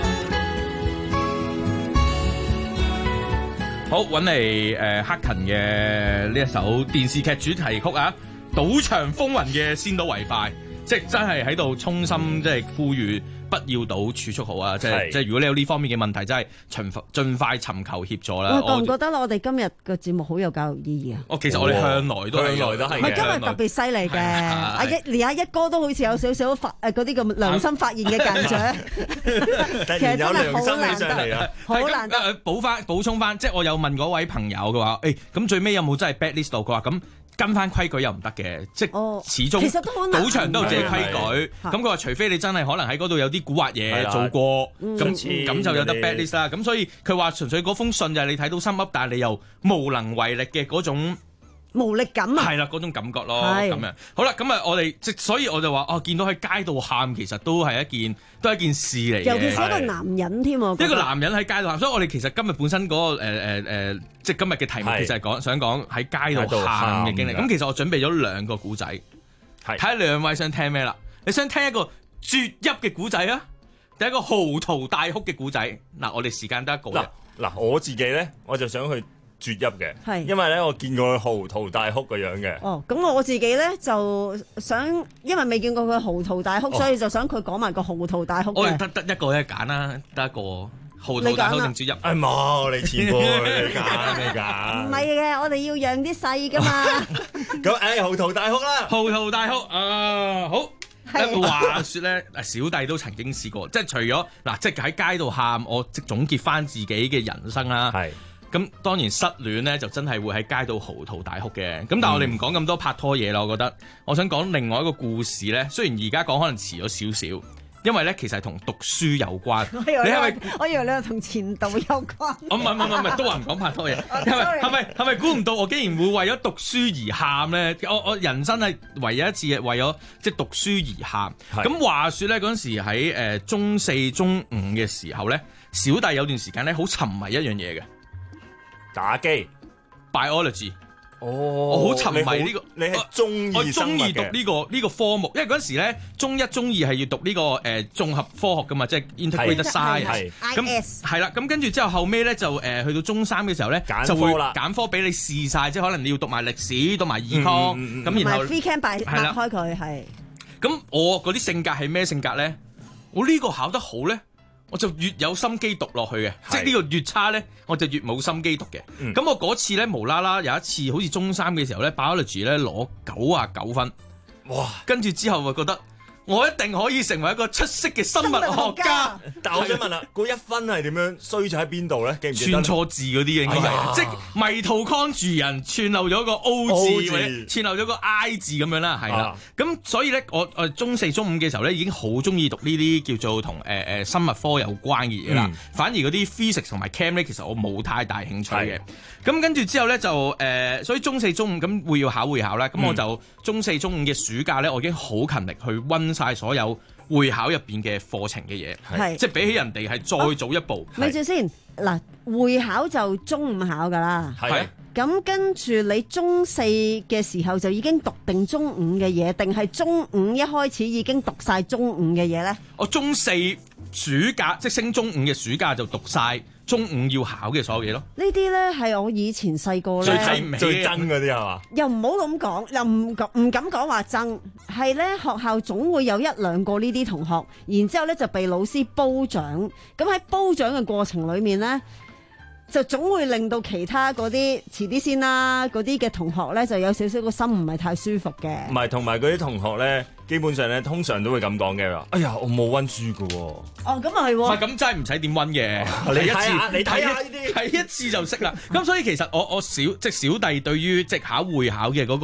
好，揾嚟誒克勤嘅呢一首電視劇主題曲啊，《賭場風雲》嘅先睹為快，即係真係喺度衷心即係呼籲不要賭，儲蓄好啊！即係即係如果你有呢方面嘅問題，真係盡盡快尋求協助啦。 我覺唔覺得我哋今日嘅節目好有教育意義啊？ 哦，其實我哋向來都向來都係， 唔係今日特別犀利嘅，阿一連阿一哥都好似有少少發誒嗰啲咁良心發現嘅間長，其實真係好難得，好難得。 誒補翻補充翻，即係我有問嗰位朋友嘅話，誒咁最尾有冇真係 bad list 到？佢話咁。跟翻規矩又唔得嘅，即係始終賭場都有自己規矩。咁佢話除非你真係可能喺嗰度有啲古惑嘢做過，咁咁就有得 bad list 啦。咁所以佢話純粹嗰封信就係你睇到心噏，但係你又無能為力嘅嗰種無力感啊， 係啦，嗰種感覺咯，咁樣好啦。咁啊，我哋即所以我就話哦，見到喺街度喊，其實都係一件都係一件事嚟嘅。 尤其是一個男人添，一個男人喺街度喊，所以我哋其實今日本身嗰、那個誒誒誒，即係今日嘅題目其實係講想講喺街度喊嘅經歷。咁其實我準備咗兩個古仔，睇下兩位想聽咩啦？你想聽一個啜泣嘅古仔啊，定一個嚎啕大哭嘅古仔？嗱，我哋時間得一個啫。 嗱，我自己咧，我就想去啜泣嘅，係因為咧我見過佢嚎啕大哭個樣嘅。 哦，咁我自己咧就想，因為未見過佢嚎啕大哭，哦、所以就想佢講埋個嚎hér大哭嘅。 我哋得得一個咧揀啦，得一個嚎啕大哭定啜泣？ 哎冇，你前輩你揀你揀。 唔係嘅，我哋要讓啲細噶嘛。 咁誒嚎啕大哭啦， 嚎啕大哭啊！好。話說咧，小弟都曾經試過，即係除咗嗱，即係喺街度喊，我即總結翻自己嘅人生啦。係咁，當然失戀咧就真係會喺街度嚎啕大哭嘅。咁但係我哋唔講咁多拍拖嘢啦，我覺得我想講另外一個故事咧。雖然而家講可能遲咗少少，因為咧其實係同讀書有關。你係咪？ 我以為你係同前度有關。 我唔係唔係唔係，都話唔講拍拖嘢。係咪係咪係咪估唔到我竟然會為咗讀書而喊咧？我我人生係唯一一次為咗即係讀書而喊。咁話說咧，嗰陣時喺誒中四中五嘅時候咧，小弟有段時間咧好沉迷一樣嘢嘅。 打機 biology， 哦， 我好沉迷呢、這個， 你係中意我中意讀呢、這個呢、這個科目，因為嗰陣時咧中一中二係要讀呢、這個誒綜、呃、合科學噶嘛，即係 integrated science，咁係啦，咁跟住之後後尾咧就誒、呃、去到中三嘅時候咧就會揀科俾你試晒，即係可能你要讀埋歷史，讀埋 econ，咁然後 free camp 擺開佢係。 咁我嗰啲性格係咩性格咧？我呢個考得好咧，我就越有心機讀落去嘅，即係呢個越差咧，我就越冇心機讀嘅。咁、嗯、我嗰次咧無啦啦有一次，好似中三嘅時候咧 biology 咧攞九啊九分，哇！跟住之後我覺得我一定可以成為一個出色嘅生物學家。 但係我想問啦，嗰一分係點樣衰咗喺邊度咧？記唔記得？ 串錯字嗰啲應該係，哎、即係迷途康住人串漏咗個 O 字， O 字或者串漏咗個 I 字咁樣啦，係啦。咁、啊、所以咧，我我中四中五嘅時候咧，已經好中意讀呢啲叫做同誒誒生物科有關嘅嘢啦。嗯、反而嗰啲 physics 同埋 chem 咧，其實我冇太大興趣嘅。咁跟住之後咧就誒、呃，所以中四中五咁會要考會考啦。咁、嗯、我就中四中五嘅暑假咧，我已經好勤力去溫晒所有會考入邊嘅課程嘅嘢，係即係比起人哋係再早一步。 咪住先，嗱，會考就中五考噶啦，係。咁跟住你中四嘅時候就已經讀定中五嘅嘢，定係中五一開始已經讀晒中五嘅嘢咧？ 我中四暑假即係升中五嘅暑假就讀晒中五要考嘅所有嘢咯。 呢啲咧係我以前細個咧最睇唔起、 最憎嗰啲係嘛？ 又唔好咁講，又唔唔敢講話憎，係咧學校總會有一兩個呢啲同學，然之後咧就被老師褒獎。咁喺褒獎嘅過程裏面咧，就總會令到其他嗰啲遲啲先啦，嗰啲嘅同學咧就有少少個心唔係太舒服嘅。 唔係，同埋嗰啲同學咧，基本上咧通常都會咁講嘅。哎呀，我冇溫書㗎喎。 哦，咁啊係喎。 唔係咁真係唔使點溫嘅，睇一次， 你睇下呢啲， 睇一次就識啦。咁所以其實我我小即係小弟對於即係考會考嘅嗰個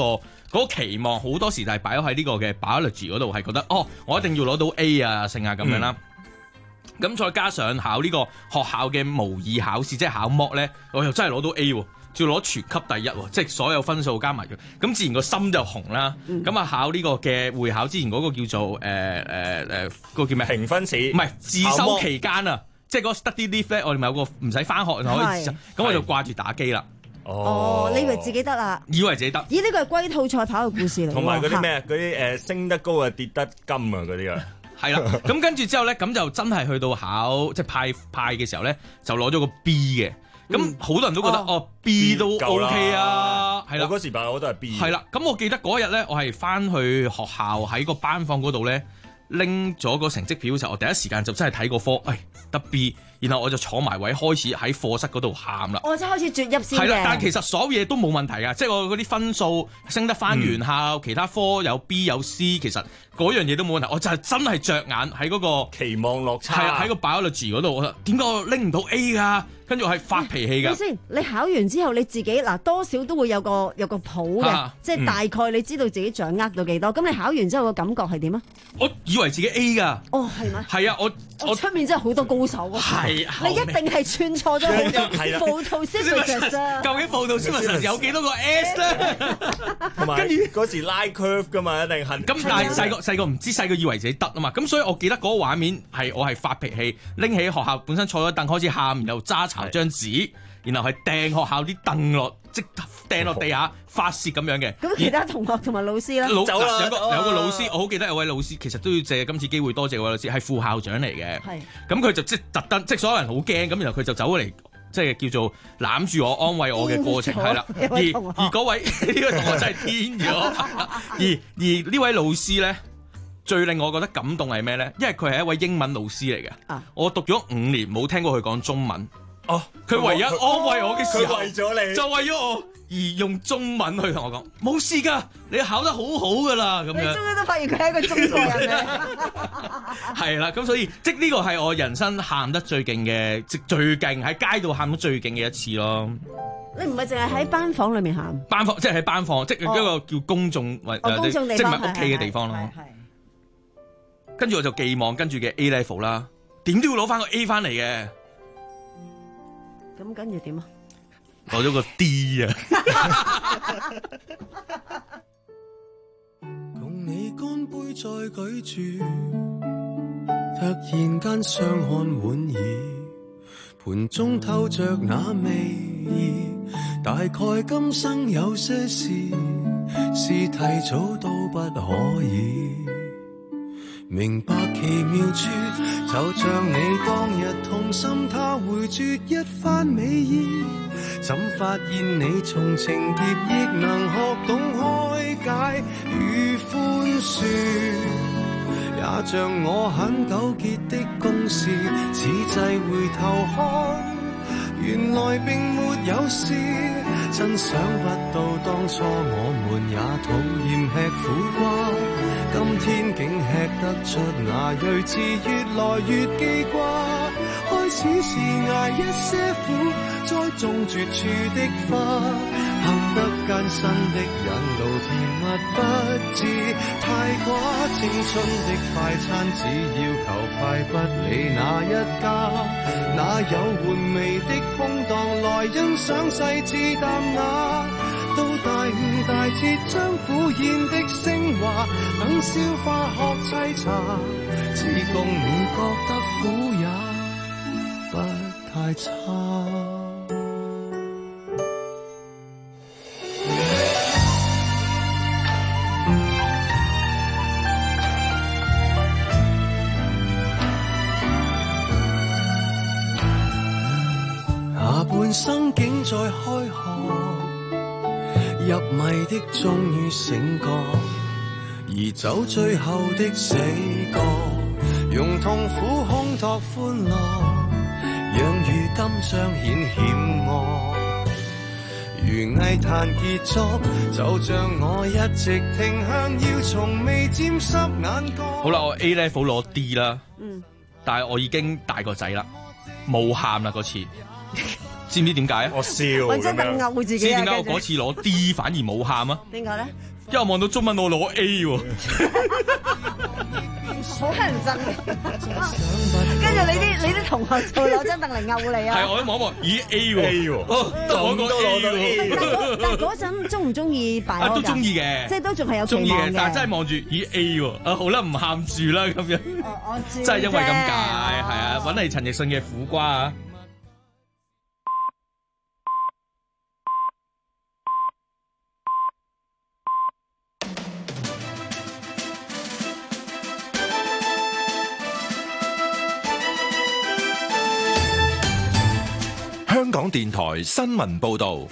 嗰個期望好多時就係擺咗喺呢個嘅 biology 嗰度，係覺得哦，我一定要攞到 A 啊，剩啊咁樣啦。咁、嗯、再加上考呢個學校嘅模擬考試，即係考 mock 咧，我又真係攞到 A 喎，仲要攞全級第一喎，即係所有分數加埋，咁自然個心就紅啦。咁啊、嗯、考呢個嘅會考之前嗰個叫做誒誒誒嗰個叫咩？評分試，唔係自修期間啊，即係嗰個 study leave 咧，我哋咪有個唔使翻學可以，咁我就掛住打機啦。 哦，你以為自己得啦？ 以為自己得？ 咦，呢個係龜兔賽跑嘅故事嚟。 同埋嗰啲咩？嗰啲誒升得高啊跌得金啊嗰啲啊。 係啦，咁跟住之後咧，咁就真係去到考即係派派嘅時候咧，就攞咗個 B 嘅。咁好多人都覺得哦，哦 B 都 OK 啊，係啦。 我嗰時辦我都係 B。 係啦，咁我記得嗰日咧，我係翻去學校喺個班房嗰度咧，拎咗個成績表嘅時候，我第一時間就真係睇個科，誒得 B， 然後我就坐埋位開始喺課室嗰度喊啦。 我就開始啜泣先嘅。 係啦，但係其實所有嘢都冇問題噶，即係我嗰啲分數升得翻原校，嗯、其他科有 B 有 C， 其實嗰樣嘢都冇問題。我就係真係着眼喺嗰個期望落差， 係啊，喺個 biology 嗰度，我點解我拎唔到 A 噶？跟住我係發脾氣㗎。 先，你考完之後你自己嗱多少都會有個有個譜嘅，啊、即係大概你知道自己掌握到幾多。咁、嗯、你考完之後個感覺係點啊？ 我以為自己 A 㗎。 哦，係咩？ 係啊，我我出面真係好多高手啊。 係， 你一定係串錯咗好多。Photosynthesis 啊！ 究竟 photosynthesis有幾多個 S 咧？ 同埋跟住嗰時拉 curve 㗎嘛，一定係。咁但係細個細個唔知，細個以為自己得啊嘛。咁所以我記得嗰個畫面係我係發脾氣，拎起學校本身坐咗凳開始喊，然後揸巢張紙。然後係掟學校啲凳落，即掟落地下發泄咁樣嘅。 咁其他同學同埋老師咧， 走啦！有個有個老師，我好記得有位老師，其實都要借今次機會多謝位老師，係副校長嚟嘅。係。咁佢就即特登，即所有人好驚，咁然後佢就走過嚟，即係叫做攬住我安慰我嘅過程，係啦。而而嗰位呢個同學真係癲咗。而而呢位老師咧，最令我覺得感動係咩咧？因為佢係一位英文老師嚟嘅。啊。我讀咗五年，冇聽過佢講中文。哦，佢唯一安慰我嘅時候， 為咗你， 就為咗我而用中文去同我講，冇事㗎，你考得好好㗎啦，咁樣。 你終於都發現佢係一個中國人咧。 係啦，咁所以即呢個係我人生喊得最勁嘅，即最勁喺街度喊得最勁嘅一次咯。 你唔係淨係喺班房裏面喊？ 班房即係喺班房，即係一個叫公眾或者即係唔係屋企嘅地方咯。跟住我就寄望跟住嘅 A level 啦，點都要攞翻個 A 翻嚟嘅。 咁跟住點啊？ 攞咗個 D 啊！ 共你乾杯再舉住，突然間相看莞爾，盤中透着那味意，大概今生有些事是提早都不可以。明白奇妙處，就像你當日痛心他回絕一番美意，怎發現你從情劫亦能學懂開解與寬恕，也像我很糾結的公事，此際回頭看，原來並沒有事，真想不到當初我們也討厭吃苦瓜，今天竟吃得出那睿智，越來越記掛。開始是捱一些苦，栽種絕處的花，行得艱辛的引路，甜蜜不知太寡。青春的快餐只要求快，不理哪一家，哪有玩味的空檔來欣賞細緻淡雅。到大悟大徹，將苦宴的升華，等消化學沏茶，只供你覺得苦也不太差。下半生竟在開學，入迷的終於醒覺，而走最後的死角，用痛苦烘托歡樂，讓如今彰顯險惡。如藝壇傑作，就像我一直停向，要從未沾濕眼角。 好啦，我 A level 攞 D 啦， 嗯， 但係我已經大個仔啦，冇喊啦嗰次。知唔知點解啊？ 我笑， 或者更勾自己。 知點解我嗰次攞 D 反而冇喊啊？ 點解咧？ 因為我望到中文我攞 A 喎。 好乞人憎，跟住你啲你啲同學就攞張凳嚟毆你啊！ 係我一望一望，咦 A 喎 A 喎， 哦，我個 A 喎。 但係嗰但係嗰陣中唔中意擺啊，都中意嘅， 即係都仲係有期望嘅。中意嘅，但係真係望住咦 A 喎，啊好啦，唔喊住啦咁樣。 我我知， 真係因為咁解，係啊，揾嚟陳奕迅嘅苦瓜啊！ 香港電台新聞報導，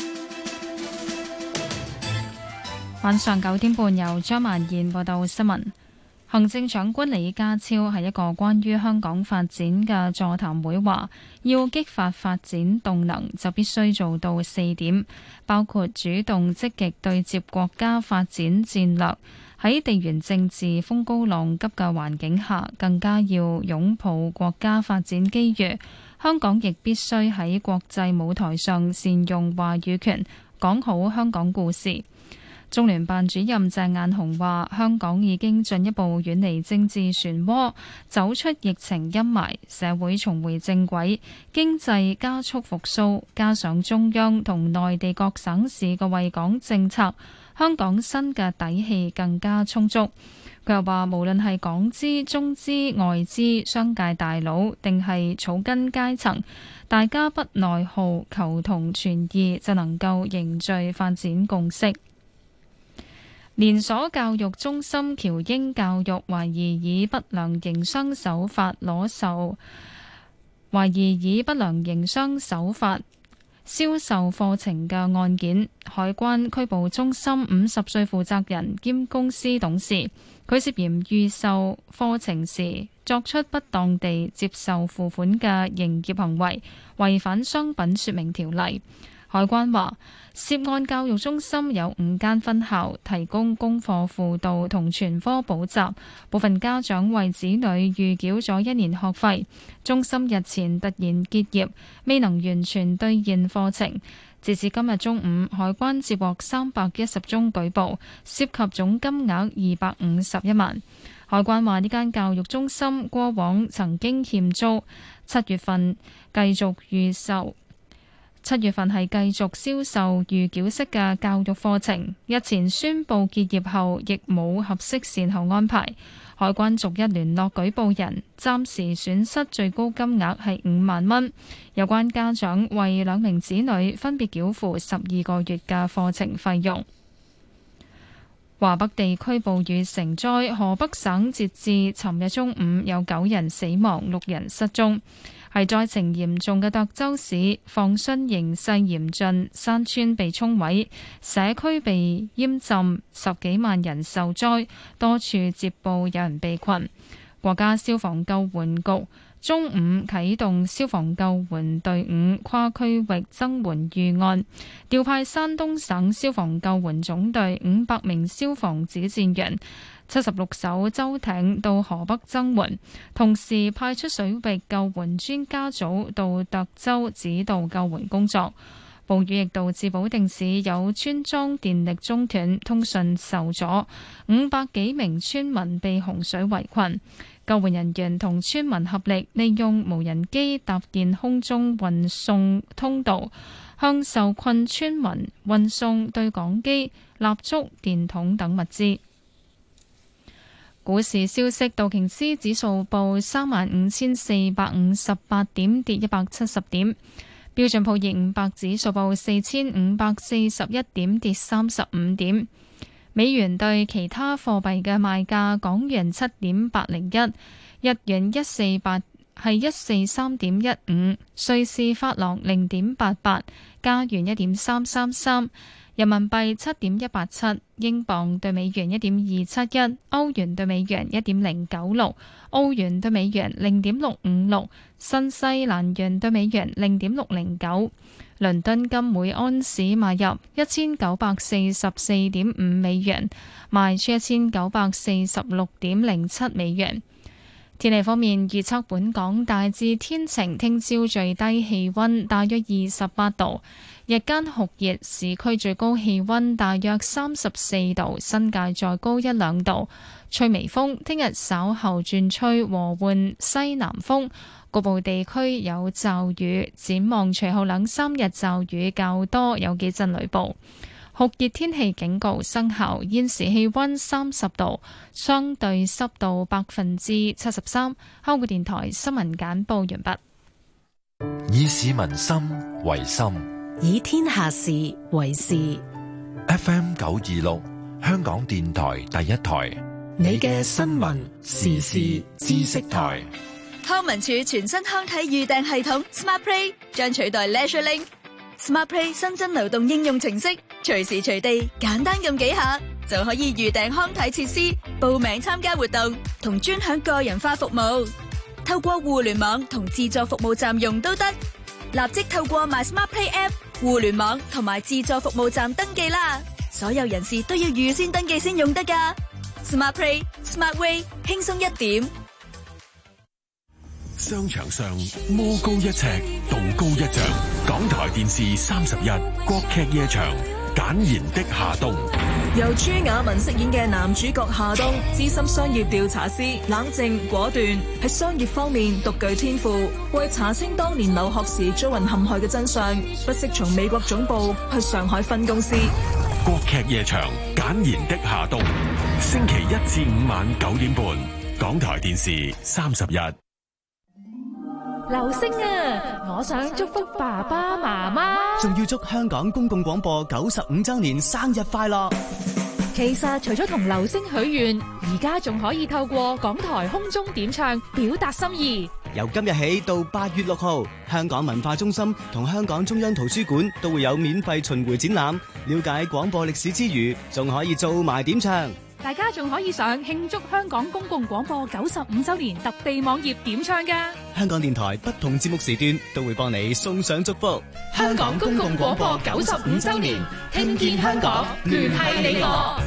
晚上九點半由張曼燕報道新聞。行政長官李家超喺一個關於香港發展嘅座談會話，要激發發展動能，就必須做到四點，包括主動積極對接國家發展戰略，喺地緣政治風高浪急嘅環境下，更加要擁抱國家發展機遇。香港亦必須喺國際舞台上善用話語權，講好香港故事。中聯辦主任鄭雁雄話：香港已經進一步遠離政治漩渦，走出疫情陰霾，社會重回正軌，經濟加速復甦，加上中央同內地各省市嘅惠港政策，香港新嘅底氣更加充足。佢又話：無論係港資、中資、外資、商界大佬，定係草根階層，大家不內耗、求同存異，就能夠凝聚發展共識。連鎖教育中心喬英教育懷疑以不良營商手法攞售，懷疑以不良營商手法銷售課程嘅案件，海關拘捕中心五十歲負責人兼公司董事。佢涉嫌預售課程時作出不當地接受付款嘅營業行為，違反商品說明條例。海關話，涉案教育中心有五間分校，提供功課輔導同全科補習，部分家長為子女預繳咗一年學費。中心日前突然結業，未能完全兌現課程。截至今日中午，海關接獲三百一十宗舉報，涉及總金額二百五十一萬。海關話呢間教育中心過往曾經欠租，七月份繼續預售。七月份係繼續銷售預繳式嘅教育課程，日前宣布結業後，亦冇合適善後安排。海關逐一聯絡舉報人，暫時損失最高金額係五萬蚊。有關家長為兩名子女分別繳付十二個月嘅課程費用。華北地區暴雨成災，河北省截至尋日中午有九人死亡，六人失蹤。係災情嚴重嘅涿州市，防汛形勢嚴峻，山村被沖毀，社區被淹浸，十幾萬人受災，多處接報有人被困。國家消防救援局中午啟動消防救援隊伍跨區域增援預案，調派山東省消防救援總隊五百名消防指戰員、七十六艘舟艇到河北增援，同時派出水域救援專家組到涿州指導救援工作。暴雨亦導致保定市有村莊電力中斷，通訊受阻，五百幾名村民被洪水圍困。救援人員同村民合力，利用無人機搭建空中運送通道，向受困村民運送對講機、蠟燭、電筒等物資。股市消息，道瓊斯指數報三萬五千四百五十八點，跌一百七十點。標準普爾五百指數報四千五百四十一點，跌三十五點。美元對其他貨幣嘅賣價：港元七點八零一，日元一四八係一四三點一五，瑞士法郎零點八八，加元一點三三三，人民幣七點一八七，英鎊對美元一點二七一，歐元對美元一點零九六，澳元對美元零點六五六，新西蘭元對美元零點六零九。倫敦金每安士買入一千九百四十四點五美元，賣出一千九百四十六點零七美元。 天氣方面，預測本港大致天晴，聽朝最低氣溫大約二十八度，日間酷熱，市區最高氣溫大約三十四度，新界再高一兩度，吹微風。聽日稍後轉吹和緩西南風，局部地區有驟雨。展望隨後兩三日驟雨較多，有幾陣雷暴。酷熱天氣警告生效，現時氣溫三十度，相對濕度百分之七十三。香港電台新聞簡報完畢。 以市民心為心， 以天下事為事。 F M 九二六，香港電台第一台， 你嘅新聞時事知識台。 康文署全新康體預訂系統 Smart Play 將取代 Leisure Link。Smart Play 新增流動應用程式，隨時隨地簡單撳幾下就可以預訂康體設施、報名參加活動同專享個人化服務。透過互聯網同自助服務站用都得，立即透過 My Smart Play App、互聯網同埋自助服務站登記啦。所有人士都要預先登記先用得㗎。Smart Play Smart Way 輕鬆一點。 商場上魔高一尺，道高一丈。港台電視三十一國劇夜場，簡言的夏冬。 由朱雅文飾演嘅男主角夏冬，資深商業調查師，冷靜果斷，喺商業方面獨具天賦。為查清當年留學時遭人陷害嘅真相，不惜從美國總部去上海分公司。 國劇夜場，簡言的夏冬，星期一至五晚九點半，港台電視三十一。 流星啊，我想祝福爸爸媽媽， 仲要祝香港公共廣播九十五周年生日快樂。 其實除咗同流星許願，而家仲可以透過港台空中點唱表達心意。 由今日起到八月六號，香港文化中心同香港中央圖書館都會有免費巡迴展覽，了解廣播歷史之餘，仲可以做埋點唱。 大家仲可以上慶祝香港公共廣播九十五周年特備網頁點唱㗎。 香港電台不同節目時段都會幫你送上祝福。 香港公共廣播九十五周年，聽見香港，聯繫你我。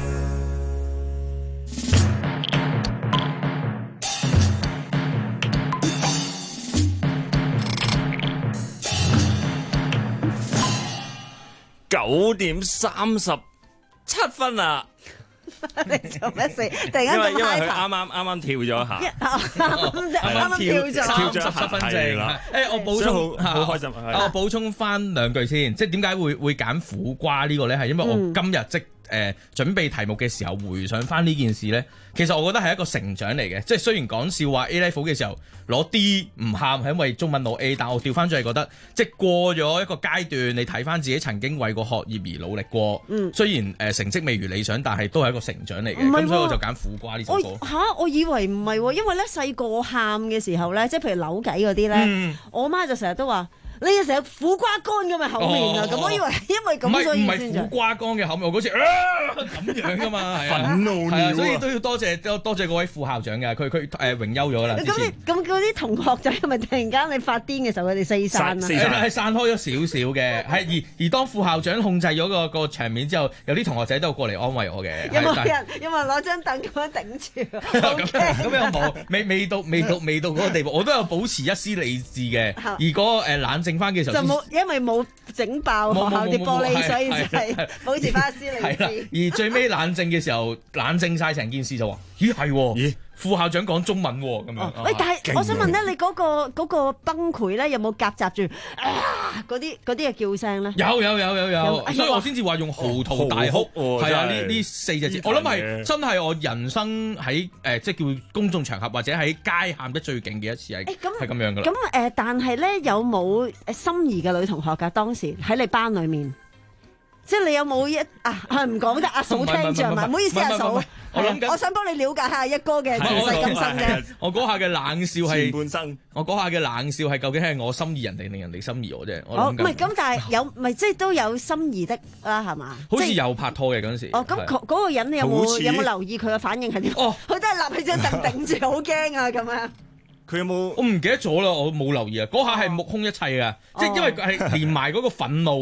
九點三十七分啊！ 你做咩事？突然間咁 high 因為佢啱啱啱啱跳咗一下， 啱啱跳咗跳咗十七分正啦。誒，我補所以充， 好好開心。 我補充翻兩句先，即係點解會會揀苦瓜呢個咧？係因為我今日即誒準備題目嘅時候，回想翻呢件事咧，其實我覺得係一個成長嚟嘅。即係雖然講笑話 A level 嘅時候攞 D 唔喊係因為中文攞 A，但我調翻轉係覺得，即係過咗一個階段，你睇翻自己曾經為個學業而努力過。嗯，雖然誒成績未如理想，但係都係一個成長嚟嘅。咁所以我就揀苦瓜呢首歌。 嚇！我以為唔係喎，因為咧細個喊嘅時候咧，即係譬如扭計嗰啲咧， 嗯、 我媽就成日都話。你成日苦瓜乾咁嘅口面啊！咁、哦、我以為因為咁所以先唔係苦瓜乾嘅口面，我嗰時咁樣噶嘛，係啊， 憤怒了啊！ 所以都要多謝多多謝嗰位副校長嘅，佢佢誒榮休咗啦。 咁你咁嗰啲同學仔係咪突然間你發癲嘅時候佢哋四散啊？ 係散開咗少少嘅，係而而當副校長控制咗個個場面之後，有啲同學仔都過嚟安慰我嘅。 有冇人有冇人攞張凳咁樣頂住？ 咁又冇，未未到未到未到嗰個地步，我都有保持一絲理智嘅。而嗰個誒冷靜翻嘅時候， 就冇因為冇整爆學校啲玻璃，所以就係保持翻一絲理智。 而最尾冷靜嘅時候，冷靜晒成件事就話：咦係喎，咦副校長講中文喎咁樣。 喂，但係我想問咧，你嗰個嗰個崩潰咧，有冇夾雜住啊嗰啲嗰啲嘅叫聲咧？ 有有有有有，所以我先至話用嚎啕大哭。係啊，呢呢四隻字，我諗係真係我人生喺誒即係叫公眾場合或者喺街喊得最勁嘅一次係係咁樣噶啦。 咁誒，但係咧有冇誒心儀嘅女同學㗎？當時喺你班裡面，即係你有冇一啊？係唔講得，阿嫂聽住係咪？唔好意思，阿嫂。我諗緊，我想幫你了解下一哥嘅前世今生啫。 我嗰下嘅冷笑係前半生， 我嗰下嘅冷笑係究竟係我心儀人哋定人哋心儀我啫？ 哦，唔係咁，但係有，唔係即係都有心儀的啦，係嘛？ 好似有拍拖嘅嗰陣時。 哦，咁嗰個人你有冇有冇留意佢嘅反應係點？哦，佢都係立起張凳頂住，好驚啊咁樣。 佢有冇？ 我唔記得咗啦，我冇留意啊。嗰下係目空一切㗎，即係因為係連埋嗰個憤怒。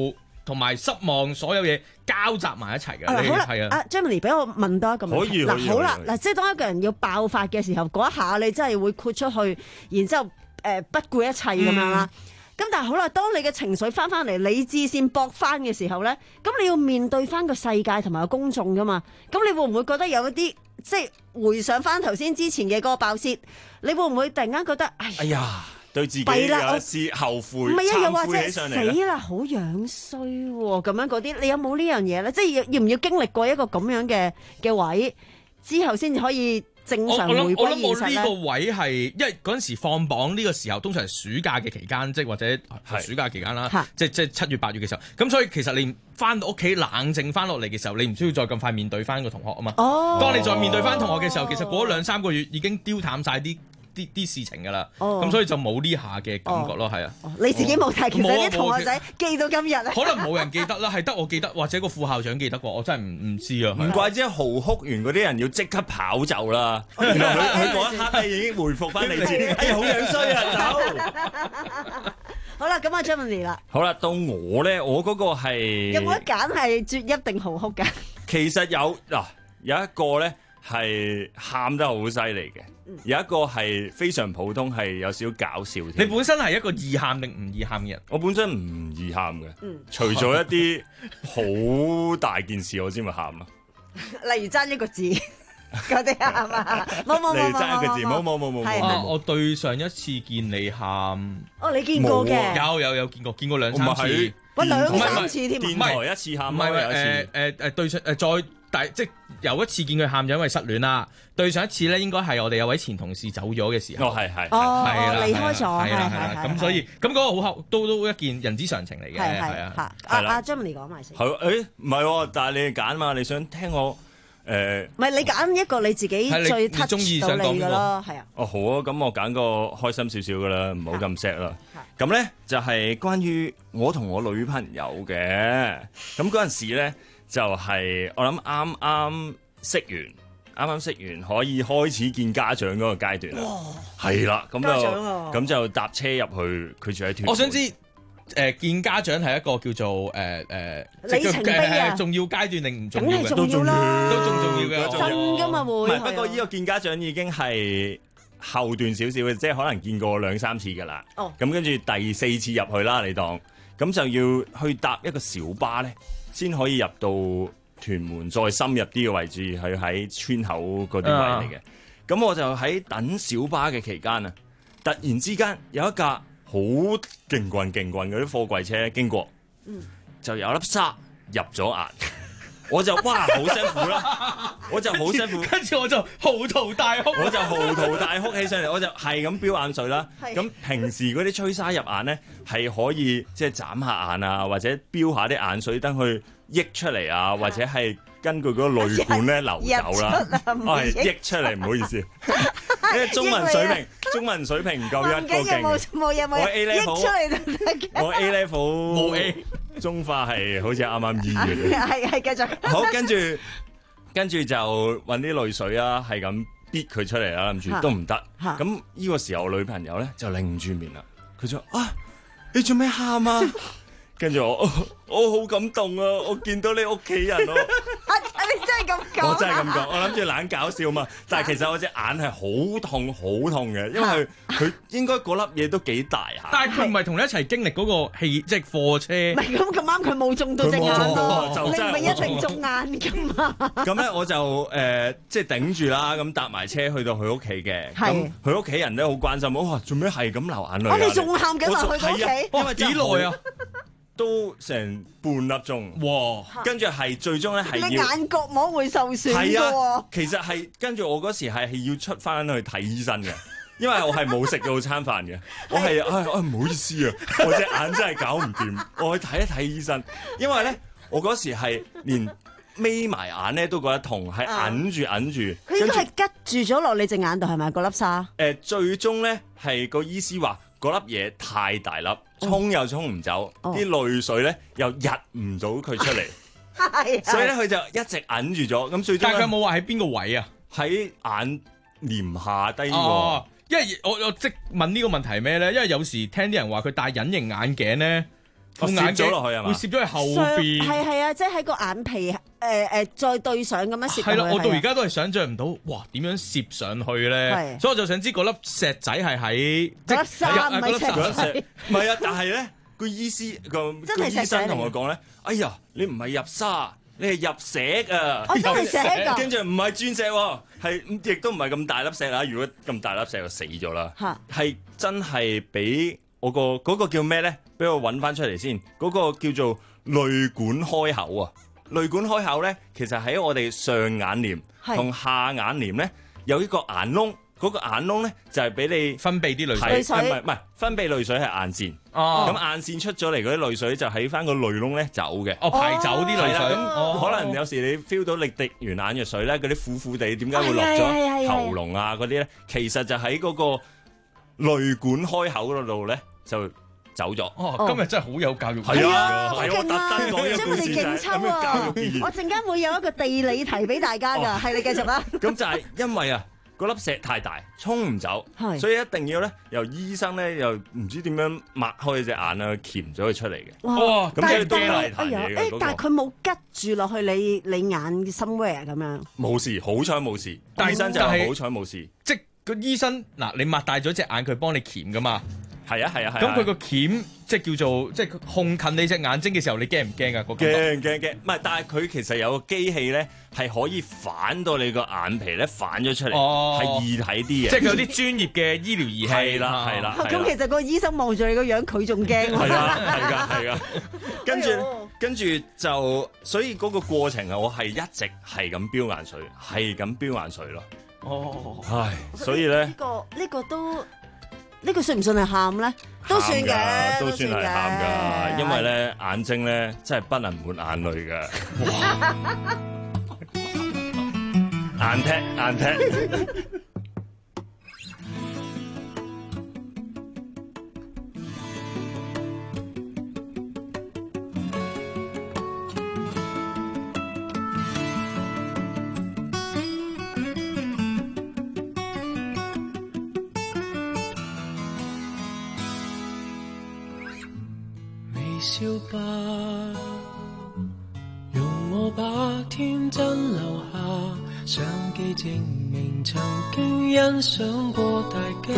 同埋失望，所有嘢交集埋一齊嘅。 好啦， 係啊， 阿 Germany 俾我問多一個問題。嗱，好啦，嗱，即係當一個人要爆發嘅時候，嗰一下你真係會豁出去，然之後誒不顧一切咁樣啦。咁但係好啦，當你嘅情緒翻翻嚟，理智線搏翻嘅時候咧，咁你要面對翻個世界同埋個公眾噶嘛？咁你會唔會覺得有一啲即係回想翻頭先之前嘅嗰個爆泄，你會唔會突然間覺得哎呀？對自己有一絲後悔， 唔係啊，又或者死死啦，好樣衰喎，咁樣嗰啲，你有冇呢樣嘢咧？即係要要唔要經歷過一個咁樣嘅嘅位之後，先至可以正常回歸現實咧？ 我諗我呢個位係，因為嗰陣時放榜呢個時候，通常係暑假嘅期間，即係或者暑假期間啦，即係即係七月八月嘅時候。咁所以其實你翻到屋企冷靜翻落嚟嘅時候，你唔需要再咁快面對翻個同學啊嘛。哦，當你再面對翻同學嘅時候，其實過咗兩三個月已經丟淡晒啲。啲啲事情㗎啦，咁、哦、所以就冇呢下嘅感覺咯，係、哦、啊。 你自己冇睇，其實啲同學仔記到今日咧， 可能冇人記得啦，係得我記得，或者個副校長記得過，我真係唔唔知啊。 唔怪之嚎哭完嗰啲人要即刻跑走啦，原來佢佢嗰一刻已經回復翻理智，哎呀好樣衰啊走！ 好啦，咁啊 Germany 啦， 好啦，到我咧，我嗰個係有冇得揀係啜泣定嚎哭㗎？ 其實有嗱，有一個咧係喊得好犀利嘅。有一個係非常普通，係有少少搞笑添。 你本身係一個易喊定唔易喊嘅人？ 我本身唔易喊嘅，嗯、除咗一啲好大件事我先會喊啊。 例如爭一個字嗰啲係嘛？冇冇冇冇冇。 例如爭一個字，冇冇冇冇冇。 啊！我對上一次見你喊， 哦，你見過嘅？ 有有有見過，見過兩三次。 喂，兩三次添啊！ 電台一次喊， 唔係誒誒誒對上誒再。但係即係有一次見佢喊就因為失戀啦，對上一次咧應該係我哋有位前同事走咗嘅時候， 哦係係， 哦離開咗， 係啦係啦，咁所以咁嗰個好都都一件人之常情嚟嘅，係啊， 阿阿 Germany 講埋先， 係誒唔係，但係你哋揀嘛，你想聽我誒？ 唔係你揀一個你自己最 touch 到你嘅咯，係啊。 哦好啊，咁我揀個開心少少嘅啦，唔好咁 sad 啦。咁咧就係關於我同我女朋友嘅，咁嗰陣時咧。就係我諗啱啱識完，啱啱識完可以開始見家長嗰個階段啦。係啦，咁就咁就搭車入去，佢住喺屯門。 我想知誒、呃、見家長係一個叫做誒誒、呃、 里程碑啊， 重要階段定唔重要嘅？ 都重要啦， 都仲重要嘅。 真㗎嘛會。 唔係，不過呢個見家長已經係後段少少嘅，即係可能見過兩三次㗎啦。哦。咁跟住第四次入去啦，你當咁就要去搭一個小巴咧。先可以入到屯門再深入啲嘅位置，係喺村口嗰啲位嚟嘅。咁、uh. 我就喺等小巴嘅期間啊，突然之間有一架好勁棍勁棍嗰啲貨櫃車經過，嗯、就有粒沙入咗眼。我就哇好辛苦啦，我就好辛苦， 跟住我就嚎啕大哭， 我就嚎啕大哭起上嚟，我就係咁飆眼水啦。咁平時嗰啲吹沙入眼咧，係可以即係眨下眼啊，或者飆下啲眼水燈去溢出嚟啊，或者係根據嗰個淚管咧流走啦。我係溢出嚟，唔好意思，因為中文水平中文水平唔夠一個勁。我 A level，我 A level 冇 A。中化係好似啱啱醫嘅， 係係繼續。 好，跟住跟住就揾啲淚水啊，係咁逼佢出嚟啦，諗住都唔得。咁呢個時候，我女朋友咧就擰住面啦，佢就啊，你做咩喊啊？跟住我，我好感動啊！我見到你屋企人咯。 啊！你真係咁講？ 我真係咁講，我諗住懶搞笑嘛。但係其實我隻眼係好痛，好痛嘅，因為佢應該嗰粒嘢都幾大下。 但係佢唔係同你一齊經歷嗰個氣，即係貨車。 唔係咁咁啱，佢冇中到隻眼咯。你唔係一定中眼㗎嘛？ 咁咧我就誒即係頂住啦，咁搭埋車去到佢屋企嘅。咁佢屋企人都好關心，哇！做咩係咁流眼淚啊？ 我哋仲喊緊話去佢屋企， 因為幾耐啊？都成半粒鐘，哇！跟住係最終咧係要你眼角膜會受損嘅喎。其實係跟住我嗰時係係要出翻去睇醫生嘅，因為我係冇食到餐飯嘅。我係唉唉唔好意思啊，我隻眼真係搞唔掂，我去睇一睇醫生。因為咧我嗰時係連眯埋眼咧都覺得痛，係揞住揞住。 佢應該係拮住咗落你隻眼度係咪？嗰粒沙？ 誒，最終咧係個醫師話嗰粒嘢太大粒。沖又沖唔走，啲淚、哦、水咧又入唔到佢出嚟，所以咧佢就一直揞住咗。咁最終， 但係佢冇話喺邊個位啊？ 喺眼簾下低、這個哦。因為我我即問呢個問題係咩咧？因為有時聽啲人話佢戴隱形眼鏡咧， 副眼鏡咗落去係嘛？ 會攝咗去後邊。 係係啊，即係喺個眼皮誒誒、呃、再對上咁樣攝。 係啦，我到而家都係想像唔到，哇點樣攝上去咧？所以我就想知嗰粒石仔係喺嗰粒沙唔係石仔。 唔係啊，但係咧個醫師個個醫生同我講咧，哎呀，你唔係入沙。你係入石啊！ 我真係石㗎， 跟住唔係鑽石喎，係亦都唔係咁大粒石啦。如果咁大粒石就死咗啦。嚇，係真係俾我個嗰個叫咩咧？俾我揾翻出嚟先。嗰個叫做淚管開口啊！淚管開口咧，其實喺我哋上眼簾同下眼簾咧有一個眼窿。嗰個眼窿咧就係俾你分泌啲淚水， 唔係唔係分泌淚水係眼線，咁眼線出咗嚟嗰啲淚水就喺翻個淚窿咧走嘅， 哦排走啲淚水， 咁可能有時你 feel 到你滴完眼藥水咧，嗰啲苦苦地點解會落咗喉嚨啊嗰啲咧，其實就喺嗰個淚管開口嗰度咧就走咗。 哦，今日真係好有教育， 係啊，係我特登講呢個故事就係咁嘅教育意義。 我陣間會有一個地理題俾大家㗎，係你繼續啦。 咁就係因為啊。嗰粒石太大，沖唔走，所以一定要咧由醫生咧又唔知點樣擘開隻眼啊，鉗咗佢出嚟嘅。 哇！ 咁即係都大壇嘢嘅。 誒，但係佢冇吉住落去你你眼 somewhere 咁樣。 冇事，好彩冇事。醫生就係好彩冇事。 即係個醫生嗱，你擘大咗隻眼，佢幫你鉗噶嘛。 係啊係啊係。 咁佢個鉗即係叫做即係控近你隻眼睛嘅時候，你驚唔驚啊？個驚驚驚！唔係，但係佢其實有個機器咧，係可以反到你個眼皮咧反咗出嚟，係易睇啲嘅。 即係有啲專業嘅醫療儀器。 係啦係啦。 咁其實個醫生望住你個樣，佢仲驚。 係啊係㗎係㗎。跟住跟住就，所以嗰個過程啊，我係一直係咁飆眼水，係咁飆眼水咯。 哦。 唉，所以咧。 呢個呢個都。呢個算唔算係喊咧？都算嘅， 都算係喊㗎，因為咧眼睛咧真係不能抹眼淚㗎。眼踢眼踢。 笑吧，容我把天真留下，相機證明曾經欣賞過大家。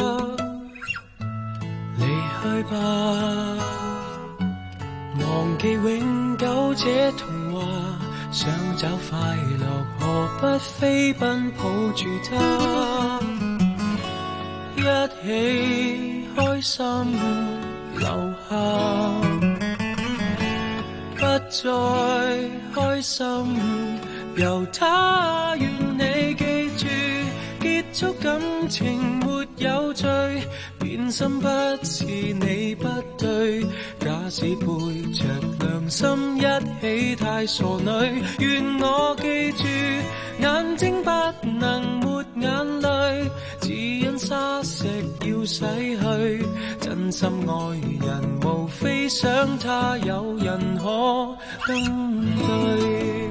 離去吧，忘記永久這童話，想找快樂，何不飛奔抱住它，一起開心留下。不再開心，由他願你記住，結束感情沒有罪，變心不是你不對，假使背着良心一起太傻女，願我記住，眼睛不能抹眼淚，只因沙石要洗去，真心愛人無非想他有人可登對。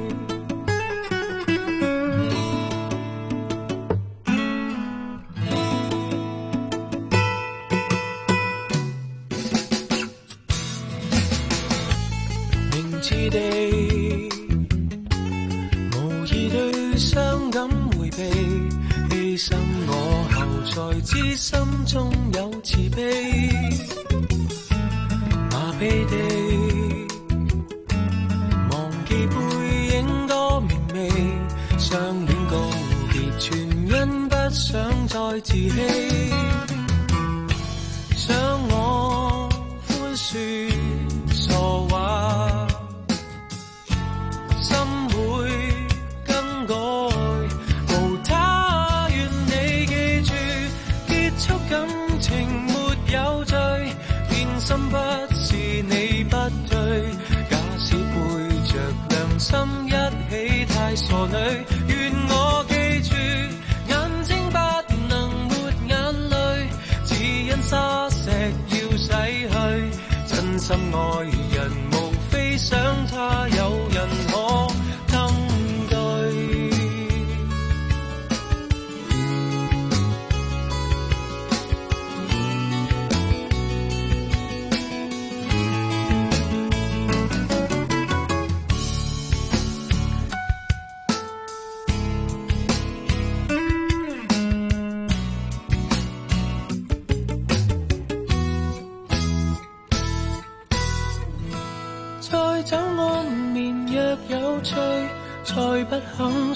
明知地無意對傷感迴避，犧牲我後才知心中有慈悲，麻痹地忘記背影多明媚，相戀告別全因不想再自欺，想我寬恕傻話，心會更改，無他願你記住，結束感情沒有罪，變心不是你不對，假使背着良心一起太傻女，願我記住，眼睛不能抹眼淚，只因沙石要洗去，真心愛人無非想他有人可登對。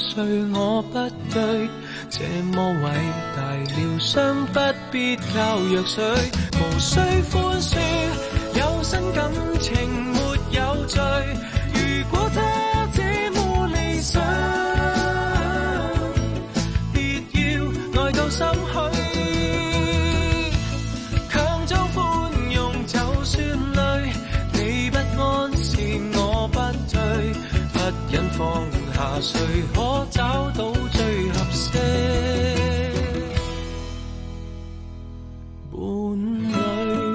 誰我不對，這麼偉大療傷不必靠藥水，無需寬恕，有新感情沒有罪。如果他這麼理想，別要愛到心虛，強裝寬容就算累，你不安是我不對，不忍放下，誰可找到最合適伴侶？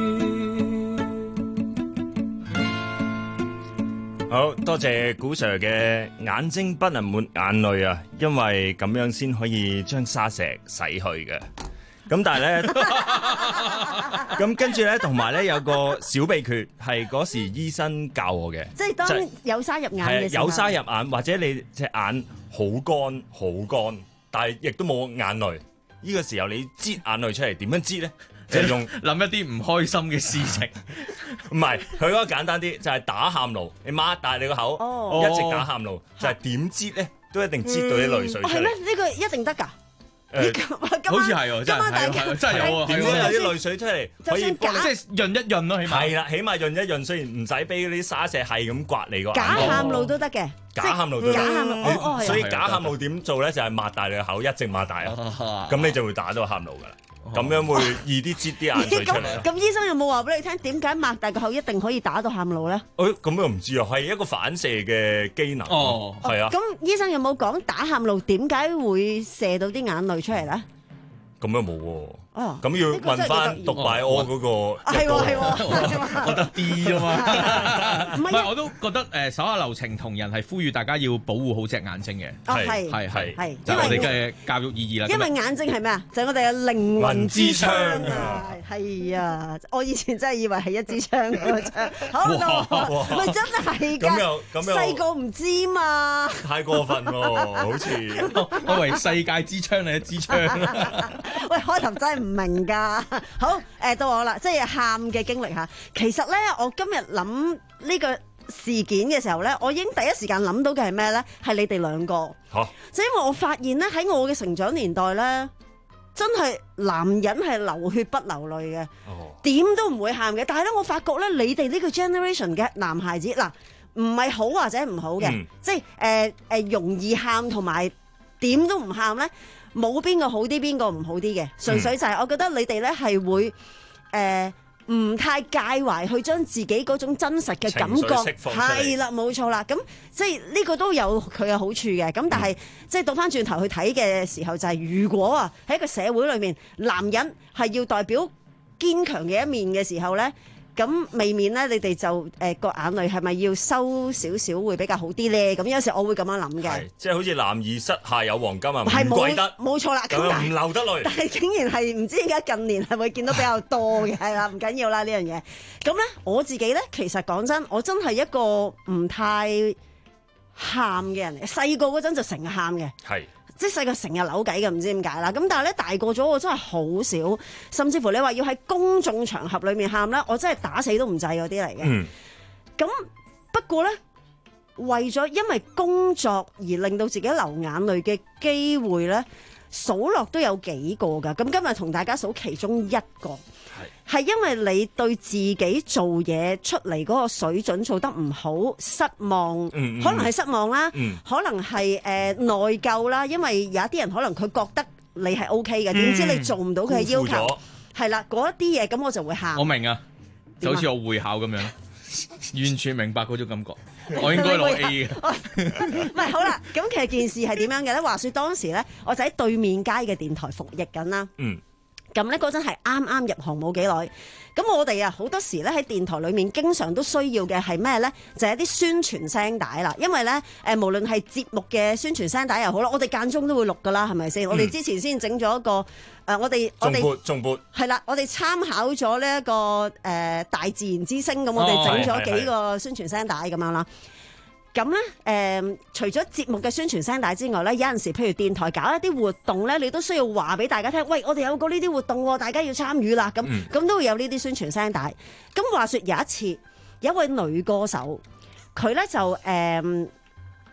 好多謝古 Sir 嘅眼睛不能抹眼淚啊，因為咁樣先可以將沙石洗去嘅。咁但係咧，咁跟住咧，同埋咧有個小秘訣係嗰時醫生教我嘅， 即係當有沙入眼嘅時候， 有沙入眼或者你隻眼好乾好乾，但係亦都冇眼淚，呢個時候你擠眼淚出嚟，點樣擠咧？就係用諗一啲唔開心嘅事情， 唔係佢嗰個簡單啲，就係打喊路，你擘大你個口， 哦、 一直打喊路，就係點擠咧，都一定擠到啲淚水出嚟。 係咩？呢個一定得㗎？ 誒， 好似係喎，真係真係有啊， 點解有啲淚水出嚟？可以即係潤一潤咯，起碼係啦，起碼潤一潤，雖然唔使俾嗰啲沙石係咁刮你個眼。 假喊路都得嘅， 假喊路都得。 假喊路， 所以假喊路點做咧？就係擘大你個口，一直擘大啊，咁你就會打到喊路噶啦。咁樣會易啲擠啲眼水出嚟。 咁醫生有冇話俾你聽點解擘大個口一定可以打到喊路咧？ 誒，咁又唔知啊，係一個反射嘅機能。哦，係啊。 咁醫生有冇講打喊路點解會射到啲眼淚出嚟咧？ 咁又冇喎。 哦， 咁要問翻獨擺屙嗰個， 係喎係喎， 覺得啲啫嘛。唔係，我都覺得誒手下留情同仁係呼籲大家要保護好隻眼睛嘅。 係係係係， 就係我哋嘅教育意義啦。 因為眼睛係咩啊？就係我哋嘅靈魂之窗啊！係啊，我以前真係以為係一支槍嗰個槍，好咯，咪真係㗎。 咁又咁又細個唔知嘛。 太過分喎，好似我以為世界之窗係一支槍。 喂，開頭真係唔明㗎。好，誒到我啦，即係喊嘅經歷嚇。其實咧，我今日諗呢個事件嘅時候咧，我已經第一時間諗到嘅係咩咧？係你哋兩個。嚇！即係因為我發現咧，喺我嘅成長年代咧，真係男人係流血不流淚嘅，點都唔會喊嘅。但係咧，我發覺咧，你哋呢個 generation 嘅男孩子嗱，唔係好或者唔好嘅，嗯、即係誒誒容易喊同埋點都唔喊咧。冇邊個好啲，邊個唔好啲嘅，純粹就係我覺得你哋咧係會誒唔太介懷去將自己嗰種真實嘅感覺係啦，冇錯啦。咁即係呢個都有佢嘅好處嘅。咁但係、嗯、即係倒翻轉頭去睇嘅時候，就係、是、如果啊喺一個社會裏面，男人係要代表堅強嘅一面嘅時候咧。咁未免咧，你哋就誒個、呃、眼淚係咪要收少少會比較好啲咧？咁有時我會咁樣諗嘅， 即係好似男兒膝下有黃金啊，唔怪得， 冇錯啦，咁唔流得淚。 但係竟然係唔知點解近年係會見到比較多嘅，係啦，唔緊要啦呢樣嘢。咁咧我自己咧，其實講真，我真係一個唔太喊嘅人嚟，細個嗰陣就成日喊嘅，係。即係細個成日扭計嘅，唔知點解啦。咁但係咧大個咗，我真係好少，甚至乎你話要喺公眾場合裏面喊咧，我真係打死都唔制嗰啲嚟嘅。咁、嗯、不過咧，為咗因為工作而令到自己流眼淚嘅機會咧，數落都有幾個㗎。咁今日同大家數其中一個。係因為你對自己做嘢出嚟嗰個水準做得唔好，失望，嗯嗯、可能係失望啦，嗯、可能係誒、呃、內疚啦。因為有一啲人可能佢覺得你係 O K 嘅，點、嗯、知你做唔到佢嘅要求，係啦嗰一啲嘢，咁我就會喊。 我明啊，就好似我會考咁樣，完全明白嗰種感覺。我應該攞 A 嘅。唔係好啦， 咁其實件事係點樣嘅咧？話說當時咧，我就喺對面街嘅電台服役緊啦。嗯。咁咧嗰陣係啱啱入行冇幾耐，咁我哋啊好多時咧喺電台裏面經常都需要嘅係咩咧？就係、是、一啲宣傳聲帶啦。因為咧誒、呃，無論係節目嘅宣傳聲帶又好啦，我哋間中都會錄噶啦，係咪先？嗯、我哋之前先整咗一個誒、呃，我哋我哋重撥係啦，我哋參考咗呢一個誒、呃、大自然之聲咁，我哋整咗幾個宣傳聲帶咁樣啦。咁咧，誒、呃，除咗節目嘅宣傳聲帶之外咧，有陣時譬如電台搞一啲活動咧，你都需要話俾大家聽，喂，我哋有個呢啲活動，大家要參與啦。咁咁、嗯、都會有呢啲宣傳聲帶。咁話說有一次，有一位女歌手，佢咧就誒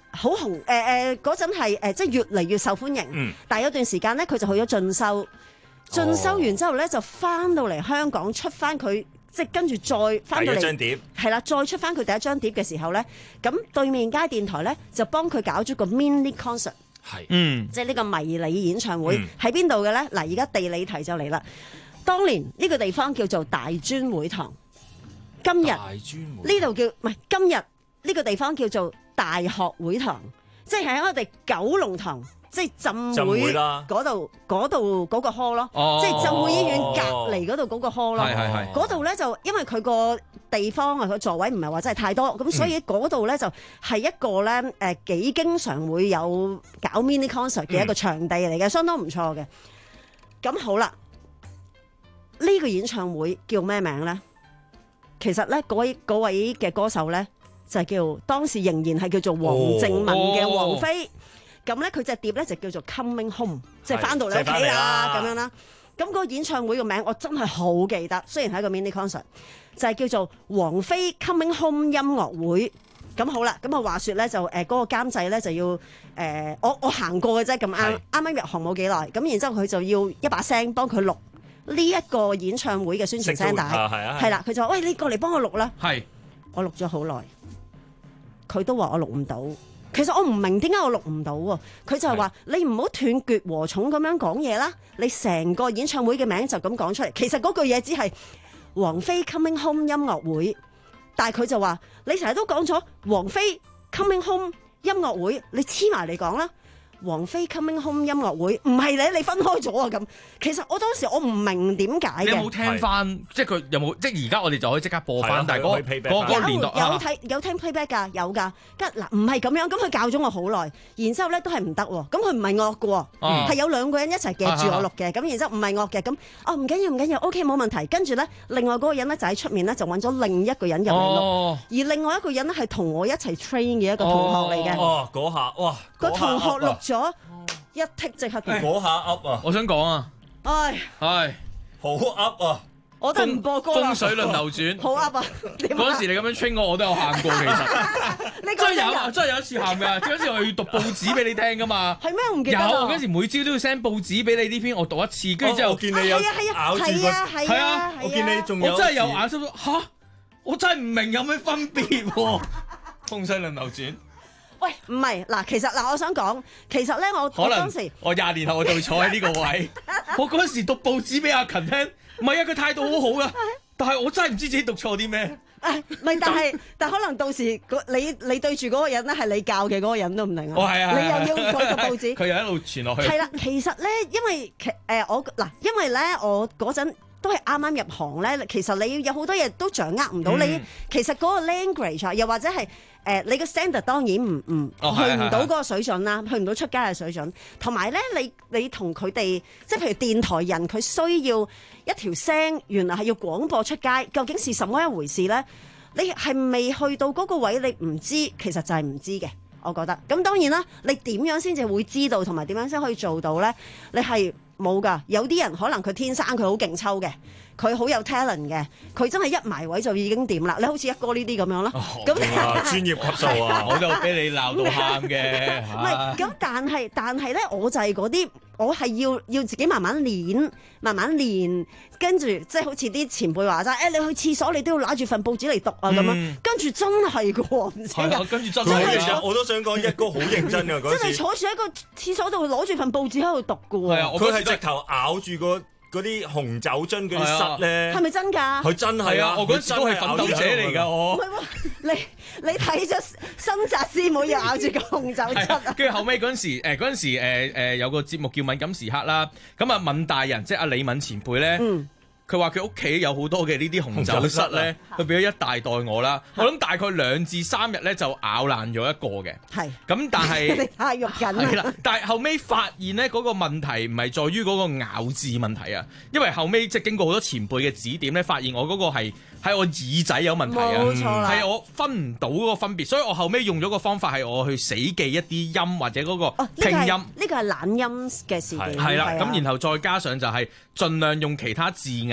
好紅誒誒嗰陣係誒即係越嚟越受歡迎， 嗯、 但係有段時間咧佢就去咗進修，進修完之後咧就翻到嚟香港出翻佢。即係跟住再翻到嚟， 第一張碟係啦，再出翻佢第一張碟嘅時候咧，咁對面街電台咧就幫佢搞咗個 mini concert， 係， 嗯， 即係呢個迷你演唱會喺邊度嘅咧？嗱，而家地理題就嚟啦。當年呢個地方叫做大專會堂，今日呢度叫唔係今日呢個地方叫做大學會堂，即係喺我哋九龍塘。即係浸會嗰度嗰度嗰個 hall 咯， 哦、 即係浸會醫院隔離嗰度嗰個 hall 咯。嗰度咧就因為佢個地方啊，佢座位唔係話真係太多，咁、嗯、所以嗰度咧就係一個咧誒幾經常會有搞 mini concert 嘅一個場地嚟嘅，嗯、相當唔錯嘅。咁好啦，呢、呢個演唱會叫咩名咧？其實咧嗰位嗰位嘅歌手咧就係叫當時仍然係叫做黃靜文嘅王菲。哦咁咧佢隻碟咧就叫做 Coming Home， 即係翻到你屋企啦咁樣啦。咁嗰個演唱會個名我真係好記得，雖然係一個 mini concert， 就係叫做王菲 Coming Home 音樂會。咁好啦，咁啊話說咧就誒嗰、呃嗰個監製咧就要誒、呃、我我行過嘅啫，咁啱啱啱入行冇幾耐，咁然之後佢就要一把聲幫佢錄呢一個演唱會嘅宣傳聲帶，係啦，佢就話喂，你過嚟幫我錄啦，係我錄咗好耐，佢都話我錄唔到。其實我唔明點解我錄唔到喎，佢就係話你唔好斷絕和重咁樣講嘢啦，你成個演唱會嘅名就咁講出嚟。其實嗰句嘢只係王菲 Coming Home 音樂會，但係佢就話你成日都講咗王菲 Coming Home 音樂會，你黐埋嚟講啦。王菲 Coming Home 音樂會唔係你你分開咗啊咁。其實我當時我唔明點解嘅。 你有冇聽翻？即係佢有冇？即係而家我哋就可以即刻播翻。但係嗰嗰嗰年代有睇有聽 playback 㗎，有㗎。嗱唔係咁樣，咁佢教咗我好耐，然之後咧都係唔得喎。咁佢唔係惡嘅喎，係、啊、有兩個人一齊夾住我錄嘅。咁、啊、然之後唔係惡嘅，咁哦唔緊要唔緊要 ，OK 冇問題。跟住咧，另外嗰個人咧就喺出面咧就揾咗另一個人入嚟錄，哦、而另外一個人咧係同我一齊 train 嘅一個同學嚟嘅。 哦，嗰下哇， 個同學錄咗。一剔即刻嘅， 嗰下噏啊！ 我想講啊， 唉唉， 好噏啊！ 我都唔播歌啦。 風水輪流轉， 好噏啊！ 嗰陣時你咁樣 train 我，我都有喊過。其實真係有，真係有一次喊㗎。嗰陣時我要讀報紙俾你聽㗎嘛。 係咩？我唔記得。 有嗰陣時每朝都要 send 報紙俾你呢篇，我讀一次，跟住之後我見你有咬住個， 係啊， 我見你仲有。 我真係有眼濕嚇，我真係唔明有咩分別喎。風水輪流轉。 喂，唔係嗱，其實嗱，我想講，其實咧，我可能我當時我廿年後我就會坐喺呢個位。我嗰陣時讀報紙俾阿勤聽，唔係啊，佢態度好好噶，但係我真係唔知自己讀錯啲咩。 誒，唔係，但係但可能到時你你對住嗰個人咧，係你教嘅嗰個人都唔定啊。 哦，係啊， 你又要改個報紙， 佢又一路傳落去。 係啦，其實咧，因為其誒我嗱，因為咧我嗰陣。都係啱啱入行咧，其實你有好多嘢都掌握唔到。嗯、你其實嗰個 language 啊，又或者係誒、呃、你個 standard 當然唔唔、哦、去唔到嗰個水準啦，去唔到出街嘅水準。同埋咧，你你同佢哋即係譬如電台人，佢需要一條聲，原來係要廣播出街，究竟是什麼一回事咧？你係未去到嗰個位，你唔知，其實就係唔知嘅。我覺得咁當然啦，你點樣先至會知道，同埋點樣先可以做到咧？你係。冇㗎，有啲人可能佢天生佢好勁抽嘅，佢好有 talent 嘅，佢真係一埋位就已經掂啦。你好似一哥呢啲咁樣咯，咁、 哦、專業級數啊， 我就俾你鬧到喊嘅。 唔係咁，但係但係咧，我就係嗰啲，我係要要自己慢慢練，慢慢練，跟住即係好似啲前輩話齋，誒、欸、你去廁所你都要攞住份報紙嚟讀啊咁、嗯、樣，跟住真係嘅喎，唔知㗎， 跟住真係，我都想講一哥好認真㗎嗰時， 真係坐住喺個廁所度攞住份報紙喺度讀嘅喎， 佢係直頭咬住個。嗰啲紅酒樽嗰啲塞咧， 係咪真㗎？ 佢真係啊！ 我嗰陣都係奮鬥者嚟㗎，我。 唔係喎，你你睇咗新紮師妹要咬住個紅酒樽啊！ 跟住後尾嗰陣時，誒嗰陣時誒誒有個節目叫敏感時刻啦，咁啊敏大人即係阿李敏前輩咧。嗯佢話佢屋企有好多嘅呢啲紅酒塞咧，佢俾咗一大袋我啦。我諗大概兩至三日咧就咬爛咗一個嘅。係。咁但係你太肉緊啦。 係啦，但係後尾發現咧嗰個問題唔係在於嗰個咬字問題啊，因為後尾即係經過好多前輩嘅指點咧，發現我嗰個係係我耳仔有問題啊， 冇錯啦， 係我分唔到嗰個分別，所以我後尾用咗個方法係我去死記一啲音或者嗰個拼音。 呢個係懶音嘅事件。 係啦，咁然後再加上就係盡量用其他字眼。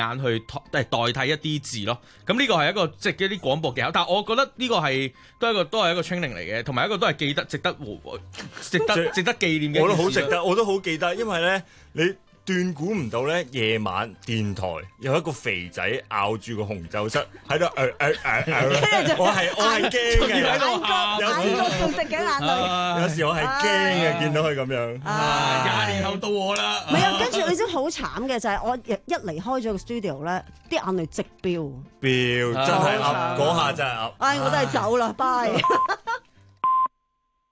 眼去代代替一啲字咯。咁呢個係一個即係一啲廣播技巧，但係我覺得呢個係都係一個都係一個 training 嚟嘅，同埋一個都係記得值得值得值得紀念嘅。 我都好值得，我都好記得，因為咧你。斷估唔到咧，夜晚電台有一個肥仔咬住個紅酒室喺度誒誒誒誒，我係我係驚嘅， 眼角眼角仲滴緊眼淚， 有時我係驚嘅，見到佢咁樣。 廿年後到我啦。 唔係啊，跟住你知好慘嘅就係我一離開咗個 studio 咧，啲眼淚直飆， 飆真係噏嗰下真係噏。 唉，我都係走啦，bye。